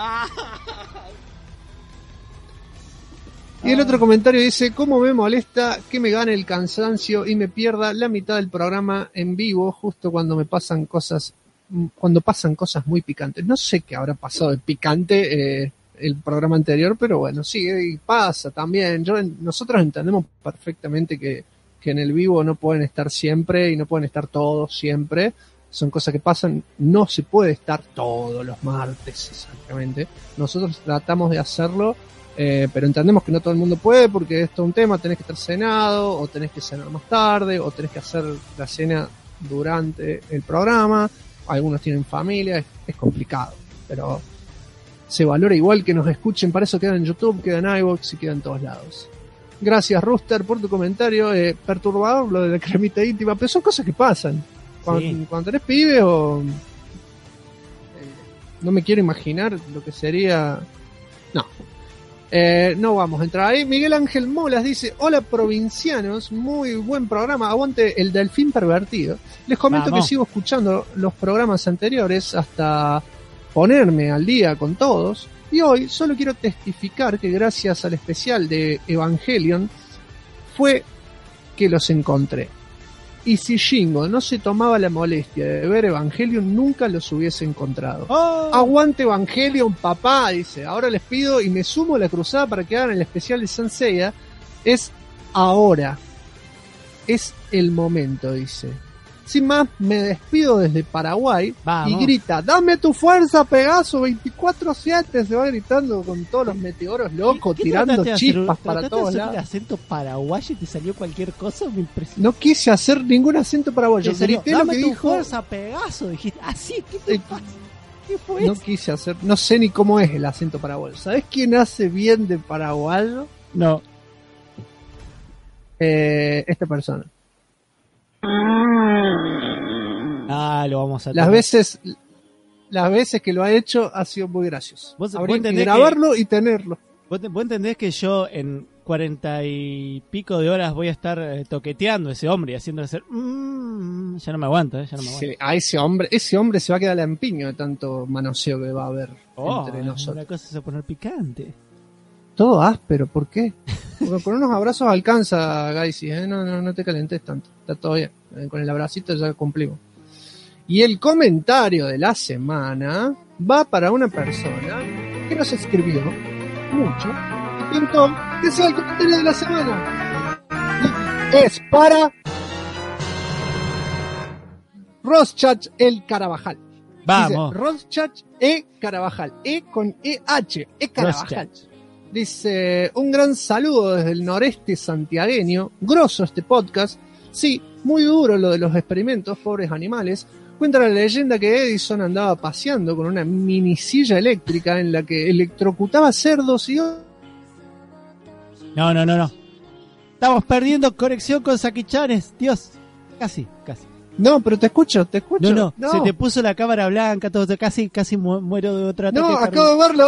S2: Y el otro comentario dice, ¿cómo me molesta que me gane el cansancio y me pierda la mitad del programa en vivo justo cuando pasan cosas muy picantes? No sé qué habrá pasado de picante el programa anterior, pero bueno, sí, pasa también. Nosotros entendemos perfectamente que en el vivo no pueden estar siempre y no pueden estar todos siempre. Son cosas que pasan, no se puede estar todos los martes exactamente. Nosotros tratamos de hacerlo, pero entendemos que no todo el mundo puede porque esto es un tema, tenés que estar cenado, o tenés que cenar más tarde, o tenés que hacer la cena durante el programa, algunos tienen familia, es complicado, pero se valora igual que nos escuchen, para eso queda en YouTube, queda en iVoox y queda en todos lados. Gracias Rooster por tu comentario, perturbador lo de la cremita íntima, pero son cosas que pasan. Cuando tenés pibe o... no me quiero imaginar lo que sería... No. No vamos a entrar ahí. Miguel Ángel Molas dice, hola provincianos, muy buen programa, aguante el delfín pervertido. Les comento que sigo escuchando los programas anteriores hasta ponerme al día con todos, y hoy solo quiero testificar que gracias al especial de Evangelion fue que los encontré. Y si Shingo no se tomaba la molestia de ver Evangelion, nunca los hubiese encontrado. ¡Oh! Aguante Evangelion, papá, dice. Ahora les pido y me sumo a la cruzada para que hagan el especial de Saint Seiya. Es ahora. Es el momento, dice. Sin más, me despido desde Paraguay. Vamos. Y grita, dame tu fuerza, Pegaso, 24/7. Se va gritando con todos los meteoros locos, tirando chispas para todos lados.
S3: El acento paraguayo y te salió cualquier cosa, me impresionó.
S2: No quise hacer ningún acento paraguayo. Grité lo que dijo.
S3: Fuerza, Pegaso, dijiste, así, ¿qué te pasa? ¿Qué fue
S2: no
S3: eso?
S2: Quise hacer, no sé ni cómo es el acento paraguayo. ¿Sabés quién hace bien de paraguayo?
S3: No.
S2: Esta persona.
S3: Lo vamos a
S2: las veces que lo ha hecho ha sido muy gracioso.
S3: ¿Vos
S2: habría que grabarlo y tenerlo.
S3: ¿Vos entendés que yo en 40 y pico de horas voy a estar toqueteando a ese hombre y haciéndole hacer... ya no me aguanto, ya no me aguanto.
S2: Sí, a ese hombre se va a quedar lampiño de tanto manoseo que va a haber entre nosotros.
S3: Una cosa es poner picante.
S2: Todo áspero, ¿por qué? Porque con unos abrazos alcanza, Gaisi, no te calentes tanto, está todo bien. Con el abracito ya cumplimos. Y el comentario de la semana va para una persona que nos escribió mucho y pintó que sea el comentario de la semana. Y es para Roschach el Carabajal.
S3: Vamos.
S2: Dice, Roschach E. Carabajal. E con EH. E. Carabajal.
S3: Roschach.
S2: Dice, un gran saludo desde el noreste santiagueño. Grosso este podcast. Sí, muy duro lo de los experimentos, pobres animales. Cuenta la leyenda que Edison andaba paseando con una mini silla eléctrica en la que electrocutaba cerdos y...
S3: No. Estamos perdiendo conexión con Sakichanes, Dios. Casi.
S2: No, pero te escucho.
S3: No. Se te puso la cámara blanca, todo, casi muero de otra ataque.
S2: No, acabo de verlo.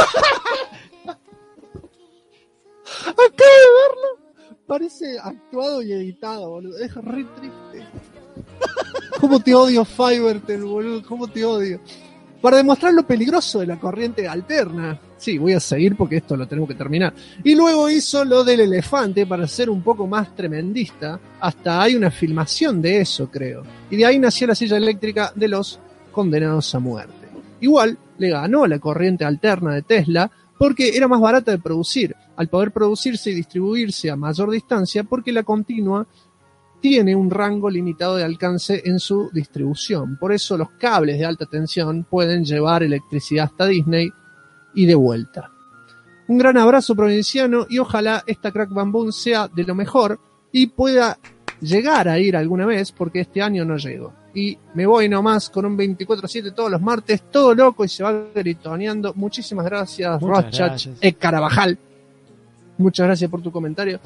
S2: Parece actuado y editado, boludo. Es re triste. ¿Cómo te odio, Fivertel, boludo? ¿Cómo te odio? Para demostrar lo peligroso de la corriente alterna. Sí, voy a seguir porque esto lo tenemos que terminar. Y luego hizo lo del elefante para ser un poco más tremendista. Hasta hay una filmación de eso, creo. Y de ahí nació la silla eléctrica de los condenados a muerte. Igual le ganó a la corriente alterna de Tesla porque era más barata de producir, al poder producirse y distribuirse a mayor distancia, porque la continua tiene un rango limitado de alcance en su distribución. Por eso los cables de alta tensión pueden llevar electricidad hasta Disney y de vuelta. Un gran abrazo provinciano y ojalá esta Crack Bam Boom sea de lo mejor y pueda llegar a ir alguna vez, porque este año no llego. Y me voy nomás con un 24/7 todos los martes, todo loco y se va gritoneando. Muchísimas gracias, Roschach E. Carabajal. Muchas gracias por tu comentario.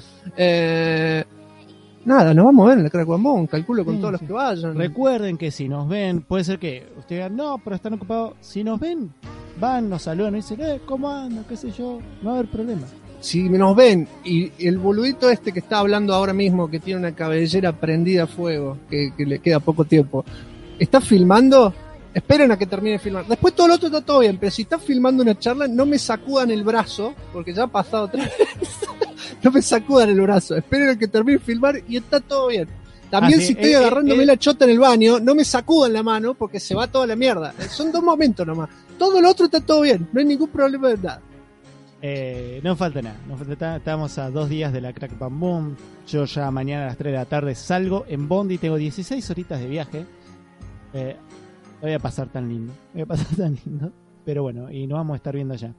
S2: Nada, nos vamos a ver en la Crack Bam Boom, calculo con todos los que vayan.
S3: Recuerden que si nos ven, puede ser que ustedes digan, no, pero están ocupados. Si nos ven, van, nos saludan y dicen, ¿cómo anda? ¿Qué sé yo? No va a haber problema.
S2: Si nos ven y el boludito este que está hablando ahora mismo, que tiene una cabellera prendida a fuego, que le queda poco tiempo, ¿está filmando? Esperen a que termine de filmar. Después todo lo otro está todo bien, pero si está filmando una charla, no me sacudan el brazo, porque ya ha pasado 3 veces. No me sacudan el brazo. Esperen a que termine de filmar y está todo bien. También si estoy agarrándome la chota en el baño, no me sacudan la mano porque se va toda la mierda. Son 2 momentos nomás. Todo lo otro está todo bien. No hay ningún problema de nada.
S3: No falta nada. Estamos a 2 días de la Crack Bam Boom. Yo ya mañana a las 3 de la tarde salgo en Bondi. Tengo 16 horitas de viaje. Voy a pasar tan lindo. Pero bueno, y nos vamos a estar viendo allá.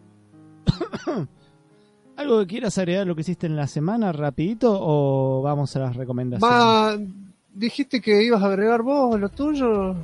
S3: ¿Algo que quieras agregar a lo que hiciste en la semana rapidito o vamos a las recomendaciones?
S2: ¿Dijiste que ibas a agregar vos lo tuyo?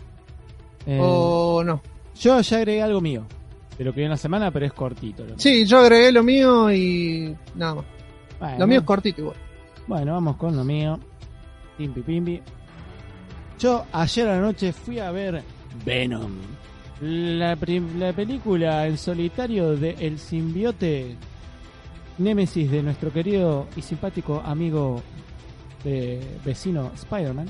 S2: ¿O no?
S3: Yo ya agregué algo mío. De lo que vi en la semana, pero es cortito.
S2: Sí, yo agregué lo mío y nada más.
S3: Bueno,
S2: lo mío es cortito igual.
S3: Bueno, vamos con lo mío. Pimpi. Yo ayer a la noche fui a ver Venom. La película en solitario de el simbiote némesis de nuestro querido y simpático amigo vecino Spider-Man.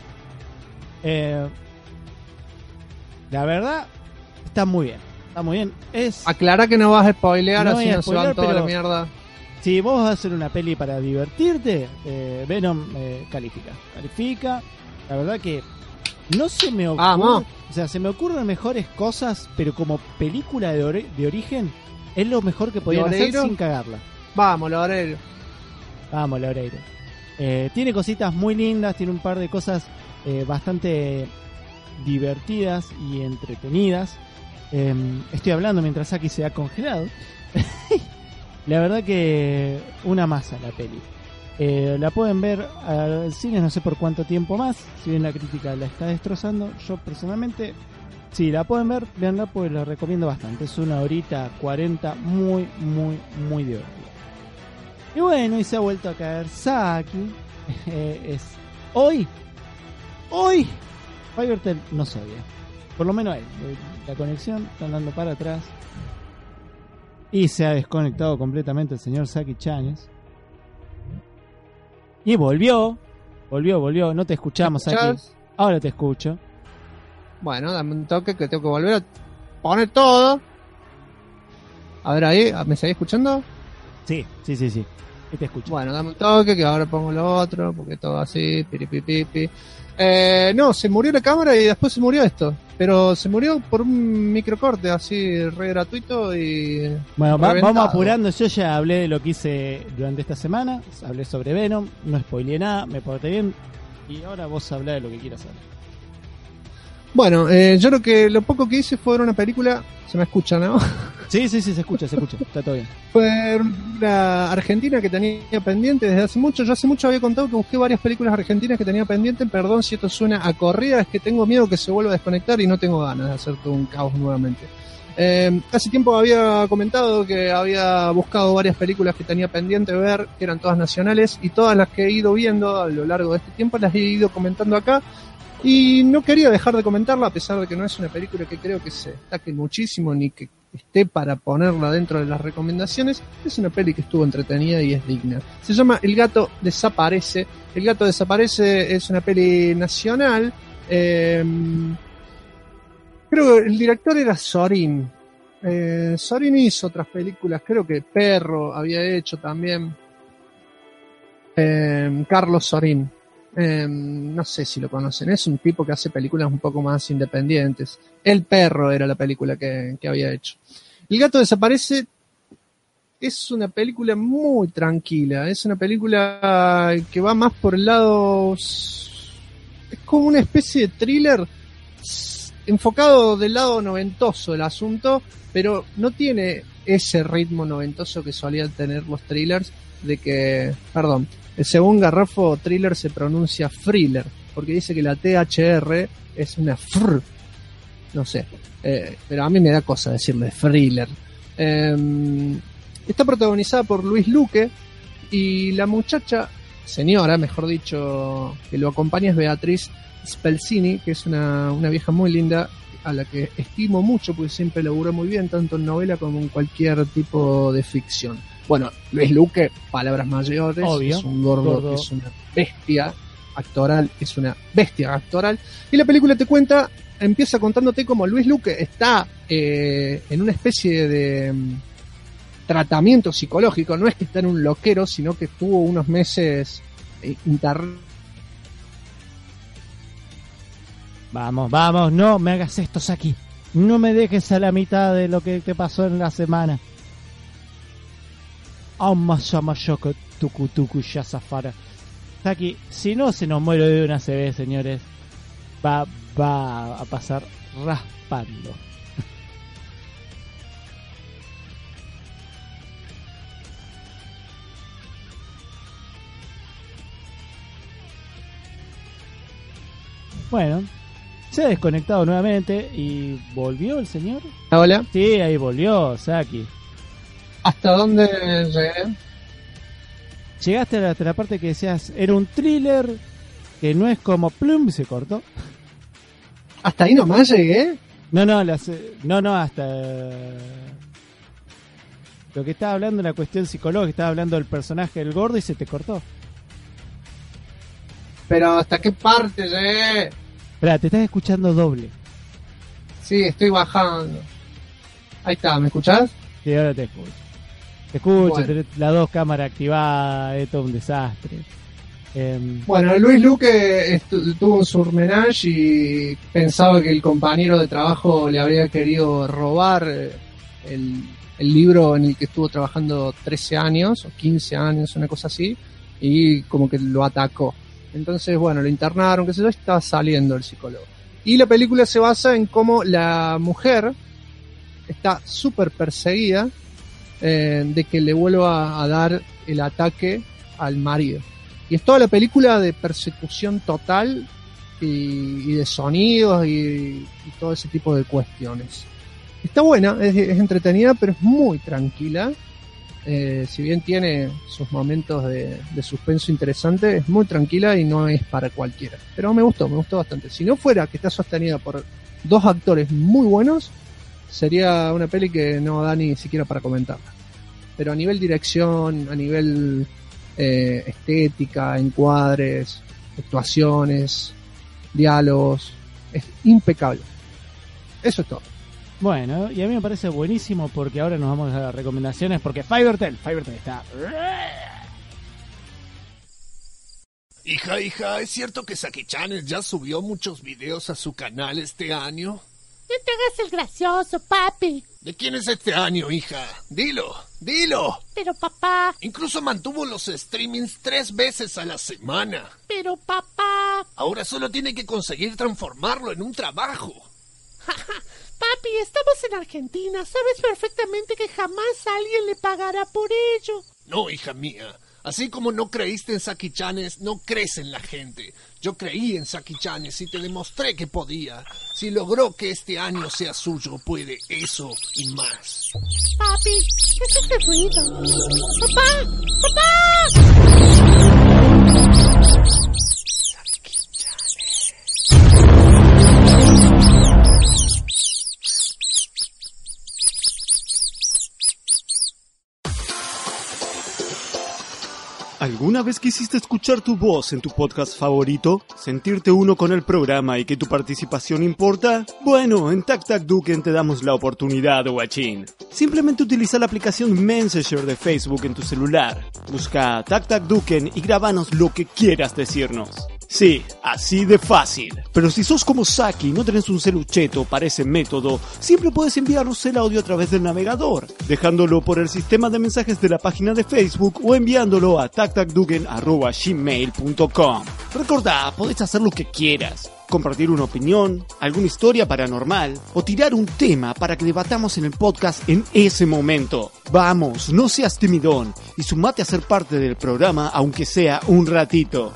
S3: La verdad, está muy bien.
S2: Aclara que no vas a spoilear, así no se van toda la mierda.
S3: Si vos vas a hacer una peli para divertirte, Venom califica. La verdad que no se me ocurre, o sea, se me ocurren mejores cosas, pero como película de origen es lo mejor que podían hacer sin cagarla.
S2: Vamos, Loreiro.
S3: Tiene cositas muy lindas, tiene un par de cosas bastante divertidas y entretenidas. Estoy hablando mientras Saki se ha congelado. La verdad que una masa la peli. La pueden ver al cine no sé por cuánto tiempo más. Si bien la crítica la está destrozando, yo personalmente, si la pueden ver, veanla, pues la recomiendo bastante. Es 1h40 muy divertida. Y bueno, y se ha vuelto a caer Saki. Hoy Fivertel nos odia. Por lo menos él. La conexión está andando para atrás. Y se ha desconectado completamente el señor Saki Chanes. Y volvió. No te escuchamos, Saki. Ahora te escucho.
S2: Bueno, dame un toque que tengo que volver a poner todo. A ver ahí, ¿me seguís escuchando?
S3: Sí. Y te escucho.
S2: Bueno, dame un toque que ahora pongo lo otro, porque todo así, piripipipi. No, se murió la cámara y después se murió esto. Pero se murió por un microcorte así, re gratuito y...
S3: Bueno, vamos apurando. Yo ya hablé de lo que hice durante esta semana. Hablé sobre Venom, no spoileé nada, me porté bien. Y ahora vos hablá de lo que quieras hablar.
S2: Bueno, yo creo que lo poco que hice fue ver una película... Se me escucha, ¿no?
S3: Sí, se escucha. Está todo bien.
S2: Fue una argentina que tenía pendiente desde hace mucho. Yo hace mucho había contado que busqué varias películas argentinas que tenía pendiente. Perdón si esto suena a corrida, es que tengo miedo que se vuelva a desconectar y no tengo ganas de hacer todo un caos nuevamente. Hace tiempo había comentado que había buscado varias películas que tenía pendiente de ver, que eran todas nacionales, y todas las que he ido viendo a lo largo de este tiempo las he ido comentando acá. Y no quería dejar de comentarla, a pesar de que no es una película que creo que se destaque muchísimo ni que esté para ponerla dentro de las recomendaciones. Es una peli que estuvo entretenida y es digna. Se llama El gato desaparece. El gato desaparece es una peli nacional. Creo que el director era Sorín. Sorín hizo otras películas, creo que Perro había hecho también. Carlos Sorín. No sé si lo conocen, es un tipo que hace películas un poco más independientes. El Perro era la película que había hecho. El gato desaparece es una película muy tranquila, es una película que va más por el lado, es como una especie de thriller enfocado del lado noventoso del asunto, pero no tiene ese ritmo noventoso que solían tener los thrillers, de que, perdón, según Garrafo, thriller se pronuncia thriller, porque dice que la THR es una fr, no sé, pero a mí me da cosa decirle thriller. Está protagonizada por Luis Luque y la muchacha, señora, mejor dicho, que lo acompaña es Beatriz Spelzini, que es una vieja muy linda a la que estimo mucho porque siempre laburó muy bien, tanto en novela como en cualquier tipo de ficción. Bueno, Luis Luque, palabras mayores, obvio, es un gordo, es una bestia actoral, y la película te cuenta, empieza contándote como Luis Luque está en una especie de tratamiento psicológico, no es que está en un loquero, sino que estuvo unos meses
S3: Vamos, no me hagas esto, Saki. No me dejes a la mitad de lo que te pasó en la semana. Saki, si no se nos muere de una CB, señores, va a pasar raspando. Bueno, se ha desconectado nuevamente y volvió el señor.
S2: Hola.
S3: Sí, ahí volvió, Saki.
S2: ¿Hasta dónde llegué?
S3: Llegaste hasta la parte que decías, era un thriller que no es como plum, se cortó.
S2: ¿Hasta ahí nomás llegué?
S3: No, hasta lo que estaba hablando, la cuestión psicológica, estaba hablando del personaje del gordo y se te cortó.
S2: Pero ¿hasta qué parte llegué?
S3: Espera, te estás escuchando doble.
S2: Sí, estoy bajando. Ahí está, ¿me escuchás?
S3: Sí, ahora te escucho. Te escucho,
S2: bueno.
S3: Tenés las dos cámaras activadas, es todo un desastre.
S2: Bueno, Luis Luque tuvo un surmenage y pensaba que el compañero de trabajo le habría querido robar el libro en el que estuvo trabajando 13 años o 15 años, una cosa así, y como que lo atacó. Entonces, bueno, lo internaron, qué sé yo, está saliendo el psicólogo. Y la película se basa en cómo la mujer está súper perseguida de que le vuelva a dar el ataque al marido. Y es toda la película de persecución total y de sonidos y todo ese tipo de cuestiones. Está buena, es entretenida, pero es muy tranquila. Si bien tiene sus momentos de suspenso interesante, es muy tranquila y no es para cualquiera. Pero me gustó bastante. Si no fuera que está sostenida por dos actores muy buenos, sería una peli que no da ni siquiera para comentarla. Pero a nivel dirección, a nivel estética, encuadres, actuaciones, diálogos, es impecable. Eso es todo.
S3: Bueno, y a mí me parece buenísimo porque ahora nos vamos a las recomendaciones porque Fivertel está...
S11: Hija, ¿es cierto que Saki Channel ya subió muchos videos a su canal este año?
S12: No te hagas el gracioso, papi.
S11: ¿De quién es este año, hija? Dilo.
S12: Pero papá.
S11: Incluso mantuvo los streamings 3 veces a la semana.
S12: Pero papá.
S11: Ahora solo tiene que conseguir transformarlo en un trabajo.
S12: Papi, estamos en Argentina. Sabes perfectamente que jamás alguien le pagará por ello.
S11: No, hija mía. Así como no creíste en Saki Chanes, no crees en la gente. Yo creí en Saki Chanes y te demostré que podía. Si logró que este año sea suyo, puede eso y más.
S12: Papi, ¿qué es este ruido? ¡Papá!
S11: Saki Chanes.
S1: ¿Alguna vez quisiste escuchar tu voz en tu podcast favorito? ¿Sentirte uno con el programa y que tu participación importa? Bueno, en TacTacDuken te damos la oportunidad, guachín. Simplemente utiliza la aplicación Messenger de Facebook en tu celular. Busca TacTacDuken y grabanos lo que quieras decirnos. Sí, así de fácil. Pero si sos como Saki y no tenés un celucheto para ese método, siempre puedes enviarnos el audio a través del navegador, dejándolo por el sistema de mensajes de la página de Facebook o enviándolo a tactacduken@gmail.com. Recordá, podés hacer lo que quieras. Compartir una opinión, alguna historia paranormal o tirar un tema para que debatamos en el podcast en ese momento. Vamos, no seas timidón y sumate a ser parte del programa aunque sea un ratito.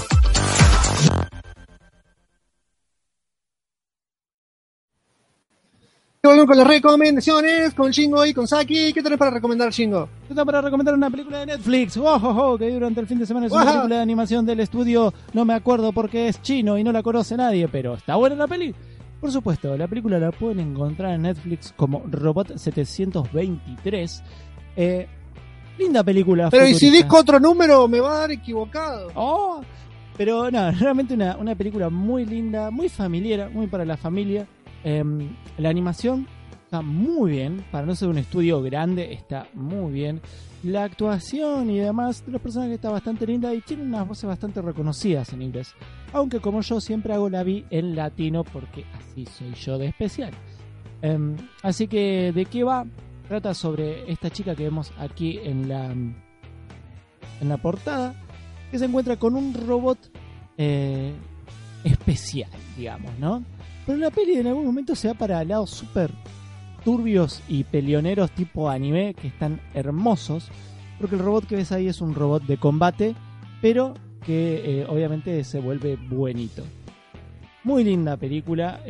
S2: Volvemos con las recomendaciones con Shingo y con Saki. ¿Qué tenés para recomendar, Shingo?
S3: Tengo para recomendar una película de Netflix, que durante el fin de semana es una película de animación del estudio, no me acuerdo porque es chino y no la conoce nadie, pero está buena la peli. Por supuesto, la película la pueden encontrar en Netflix como Robot 723. Linda película.
S2: Pero
S3: futurista.
S2: ¿y si disco otro número me va a dar equivocado?
S3: Oh, pero no, realmente una película muy linda, muy familiar, muy para la familia. La animación está muy bien, para no ser un estudio grande está muy bien. La actuación y demás de los personajes está bastante linda y tiene unas voces bastante reconocidas en inglés, aunque como yo siempre hago la vi en latino porque así soy yo de especial. Así que ¿de qué va? Trata sobre esta chica que vemos aquí en la portada, que se encuentra con un robot especial, digamos, ¿no? Pero la peli en algún momento se va para lados súper turbios y peleoneros tipo anime que están hermosos, porque el robot que ves ahí es un robot de combate, pero que obviamente se vuelve buenito. Muy linda película.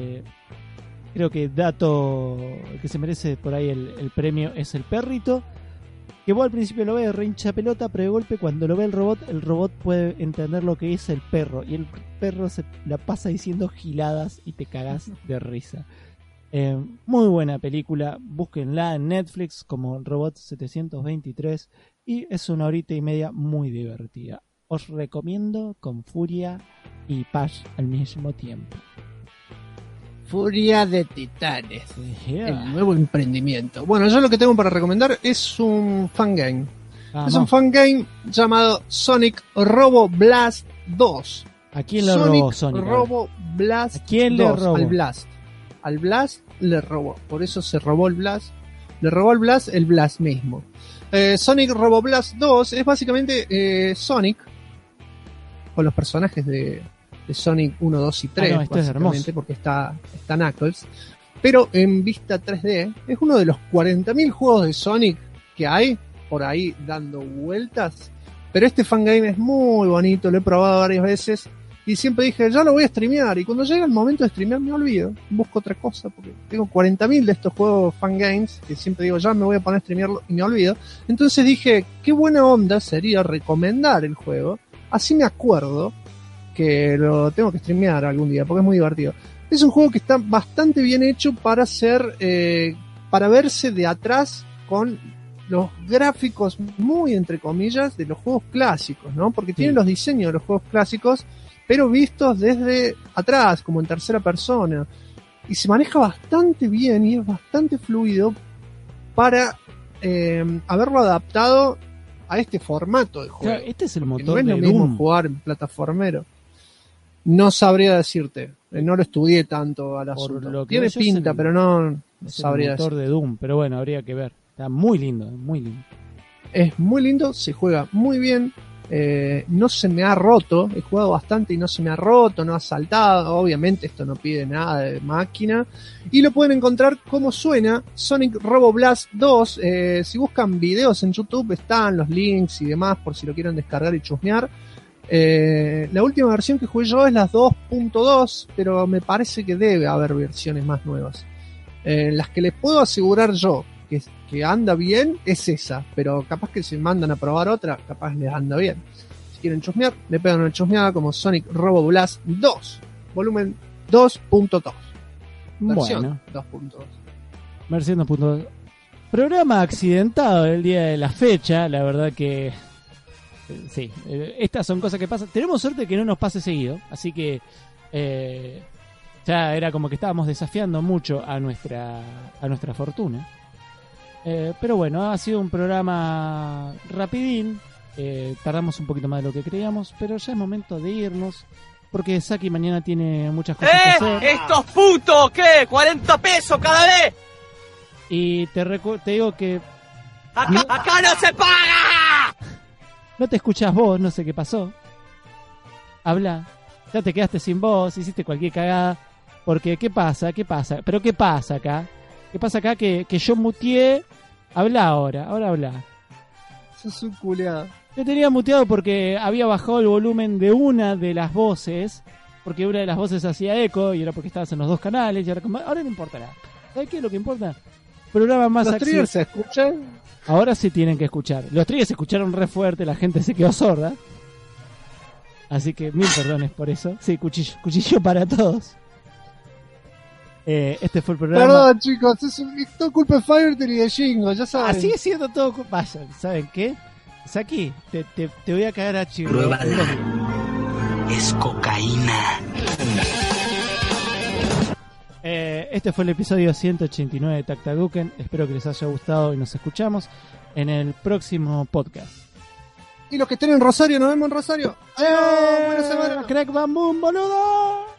S3: Creo que dato que se merece por ahí el premio es el perrito, que vos al principio lo ves re hincha pelota, pero de golpe cuando lo ve el robot puede entender lo que dice el perro, y el perro se la pasa diciendo giladas y te cagás de risa. Muy buena película, búsquenla en Netflix como Robot 723 y es 1 horita y media muy divertida. Os recomiendo con furia y paz al mismo tiempo.
S2: Furia de Titanes, el nuevo emprendimiento. Bueno, yo lo que tengo para recomendar es un fangame. Es un fangame llamado Sonic Robo Blast 2.
S3: ¿A quién le robó Sonic?
S2: Robo Blast
S3: ¿A quién
S2: 2,
S3: le robó?
S2: Al Blast. Al Blast le robó. Por eso se robó el Blast. Le robó el Blast mismo. Sonic Robo Blast 2 es básicamente Sonic con los personajes de Sonic 1, 2 y 3, básicamente, porque está Knuckles, pero en vista 3D. Es uno de los 40.000 juegos de Sonic que hay por ahí dando vueltas, pero este fangame es muy bonito, lo he probado varias veces y siempre dije, ya lo voy a streamear, y cuando llega el momento de streamear me olvido, busco otra cosa, porque tengo 40.000 de estos juegos fangames que siempre digo, ya me voy a poner a streamearlo y me olvido. Entonces dije, qué buena onda sería recomendar el juego, así me acuerdo que lo tengo que streamear algún día, porque es muy divertido. Es un juego que está bastante bien hecho para ser, para verse de atrás con los gráficos muy entre comillas de los juegos clásicos, ¿no? Porque tienen los diseños de los juegos clásicos, pero vistos desde atrás, como en tercera persona. Y se maneja bastante bien y es bastante fluido para haberlo adaptado a este formato de juego.
S3: Claro, este es el
S2: Porque
S3: motor
S2: no es
S3: de
S2: lo mismo
S3: Doom.
S2: jugar en plataformero. No sabría decirte, no lo estudié tanto al asunto.
S3: lo que
S2: Tiene
S3: veo yo es
S2: pinta,
S3: el-
S2: pero no
S3: Es
S2: sabría
S3: el motor
S2: decir.
S3: de Doom, pero bueno, habría que ver. Está muy lindo, muy lindo.
S2: Es muy lindo, se juega muy bien. No se me ha roto, he jugado bastante y no se me ha roto, no ha saltado. Obviamente esto no pide nada de máquina. Y lo pueden encontrar como suena, Sonic Robo Blast 2. Si buscan videos en YouTube están los links y demás por si lo quieren descargar y chusmear. La última versión que jugué yo es la 2.2, pero me parece que debe haber versiones más nuevas. Las que les puedo asegurar yo que anda bien es esa, pero capaz que se mandan a probar otra, capaz les anda bien. Si quieren chusmear, le pegan una chusmeada como Sonic Robo Blast 2, volumen 2.2. Versión
S3: Bueno.
S2: 2.2.
S3: Versión 2.2. Programa accidentado el día de la fecha, la verdad que sí, estas son cosas que pasan. Tenemos suerte que no nos pase seguido, así que ya era como que estábamos desafiando mucho a nuestra fortuna. Pero bueno, ha sido un programa rapidín. Tardamos un poquito más de lo que creíamos, pero ya es momento de irnos porque Saki mañana tiene muchas cosas que hacer.
S5: ¡Estos putos! ¿Qué? ¡40 pesos cada vez!
S3: Y te digo que
S5: ¡Acá no se paga!
S3: no te escuchás vos, no sé qué pasó. Habla, ya te quedaste sin voz, hiciste cualquier cagada. Porque, ¿qué pasa? ¿Pero qué pasa acá? ¿Qué pasa acá? Que yo muteé. Habla ahora habla.
S2: Sos un culeado.
S3: Yo tenía muteado porque había bajado el volumen de una de las voces. Porque una de las voces hacía eco y era porque estabas en los dos canales. Y ahora no importa nada. ¿Sabes qué es lo que importa? Programa más
S2: ¿Los triggers se escuchan?
S3: Ahora sí tienen que escuchar. Los triggers se escucharon re fuerte, la gente se quedó sorda. Así que 1000 perdones por eso. Sí, cuchillo para todos. Este fue el programa.
S2: Perdón, chicos, es todo culpa de Firetel y de Jingo, ya saben.
S3: Sigue siendo todo culpa. Vaya, ¿saben qué? Saki, te voy a cagar a chivo.
S15: Pruébala. Es cocaína.
S3: Este fue el episodio 189 de Tactaduken. Espero que les haya gustado y nos escuchamos en el próximo podcast.
S2: Y los que estén en Rosario, nos vemos en Rosario. ¡Adiós! ¡Buena semana!
S3: ¡Crack Bam Boom, boludo!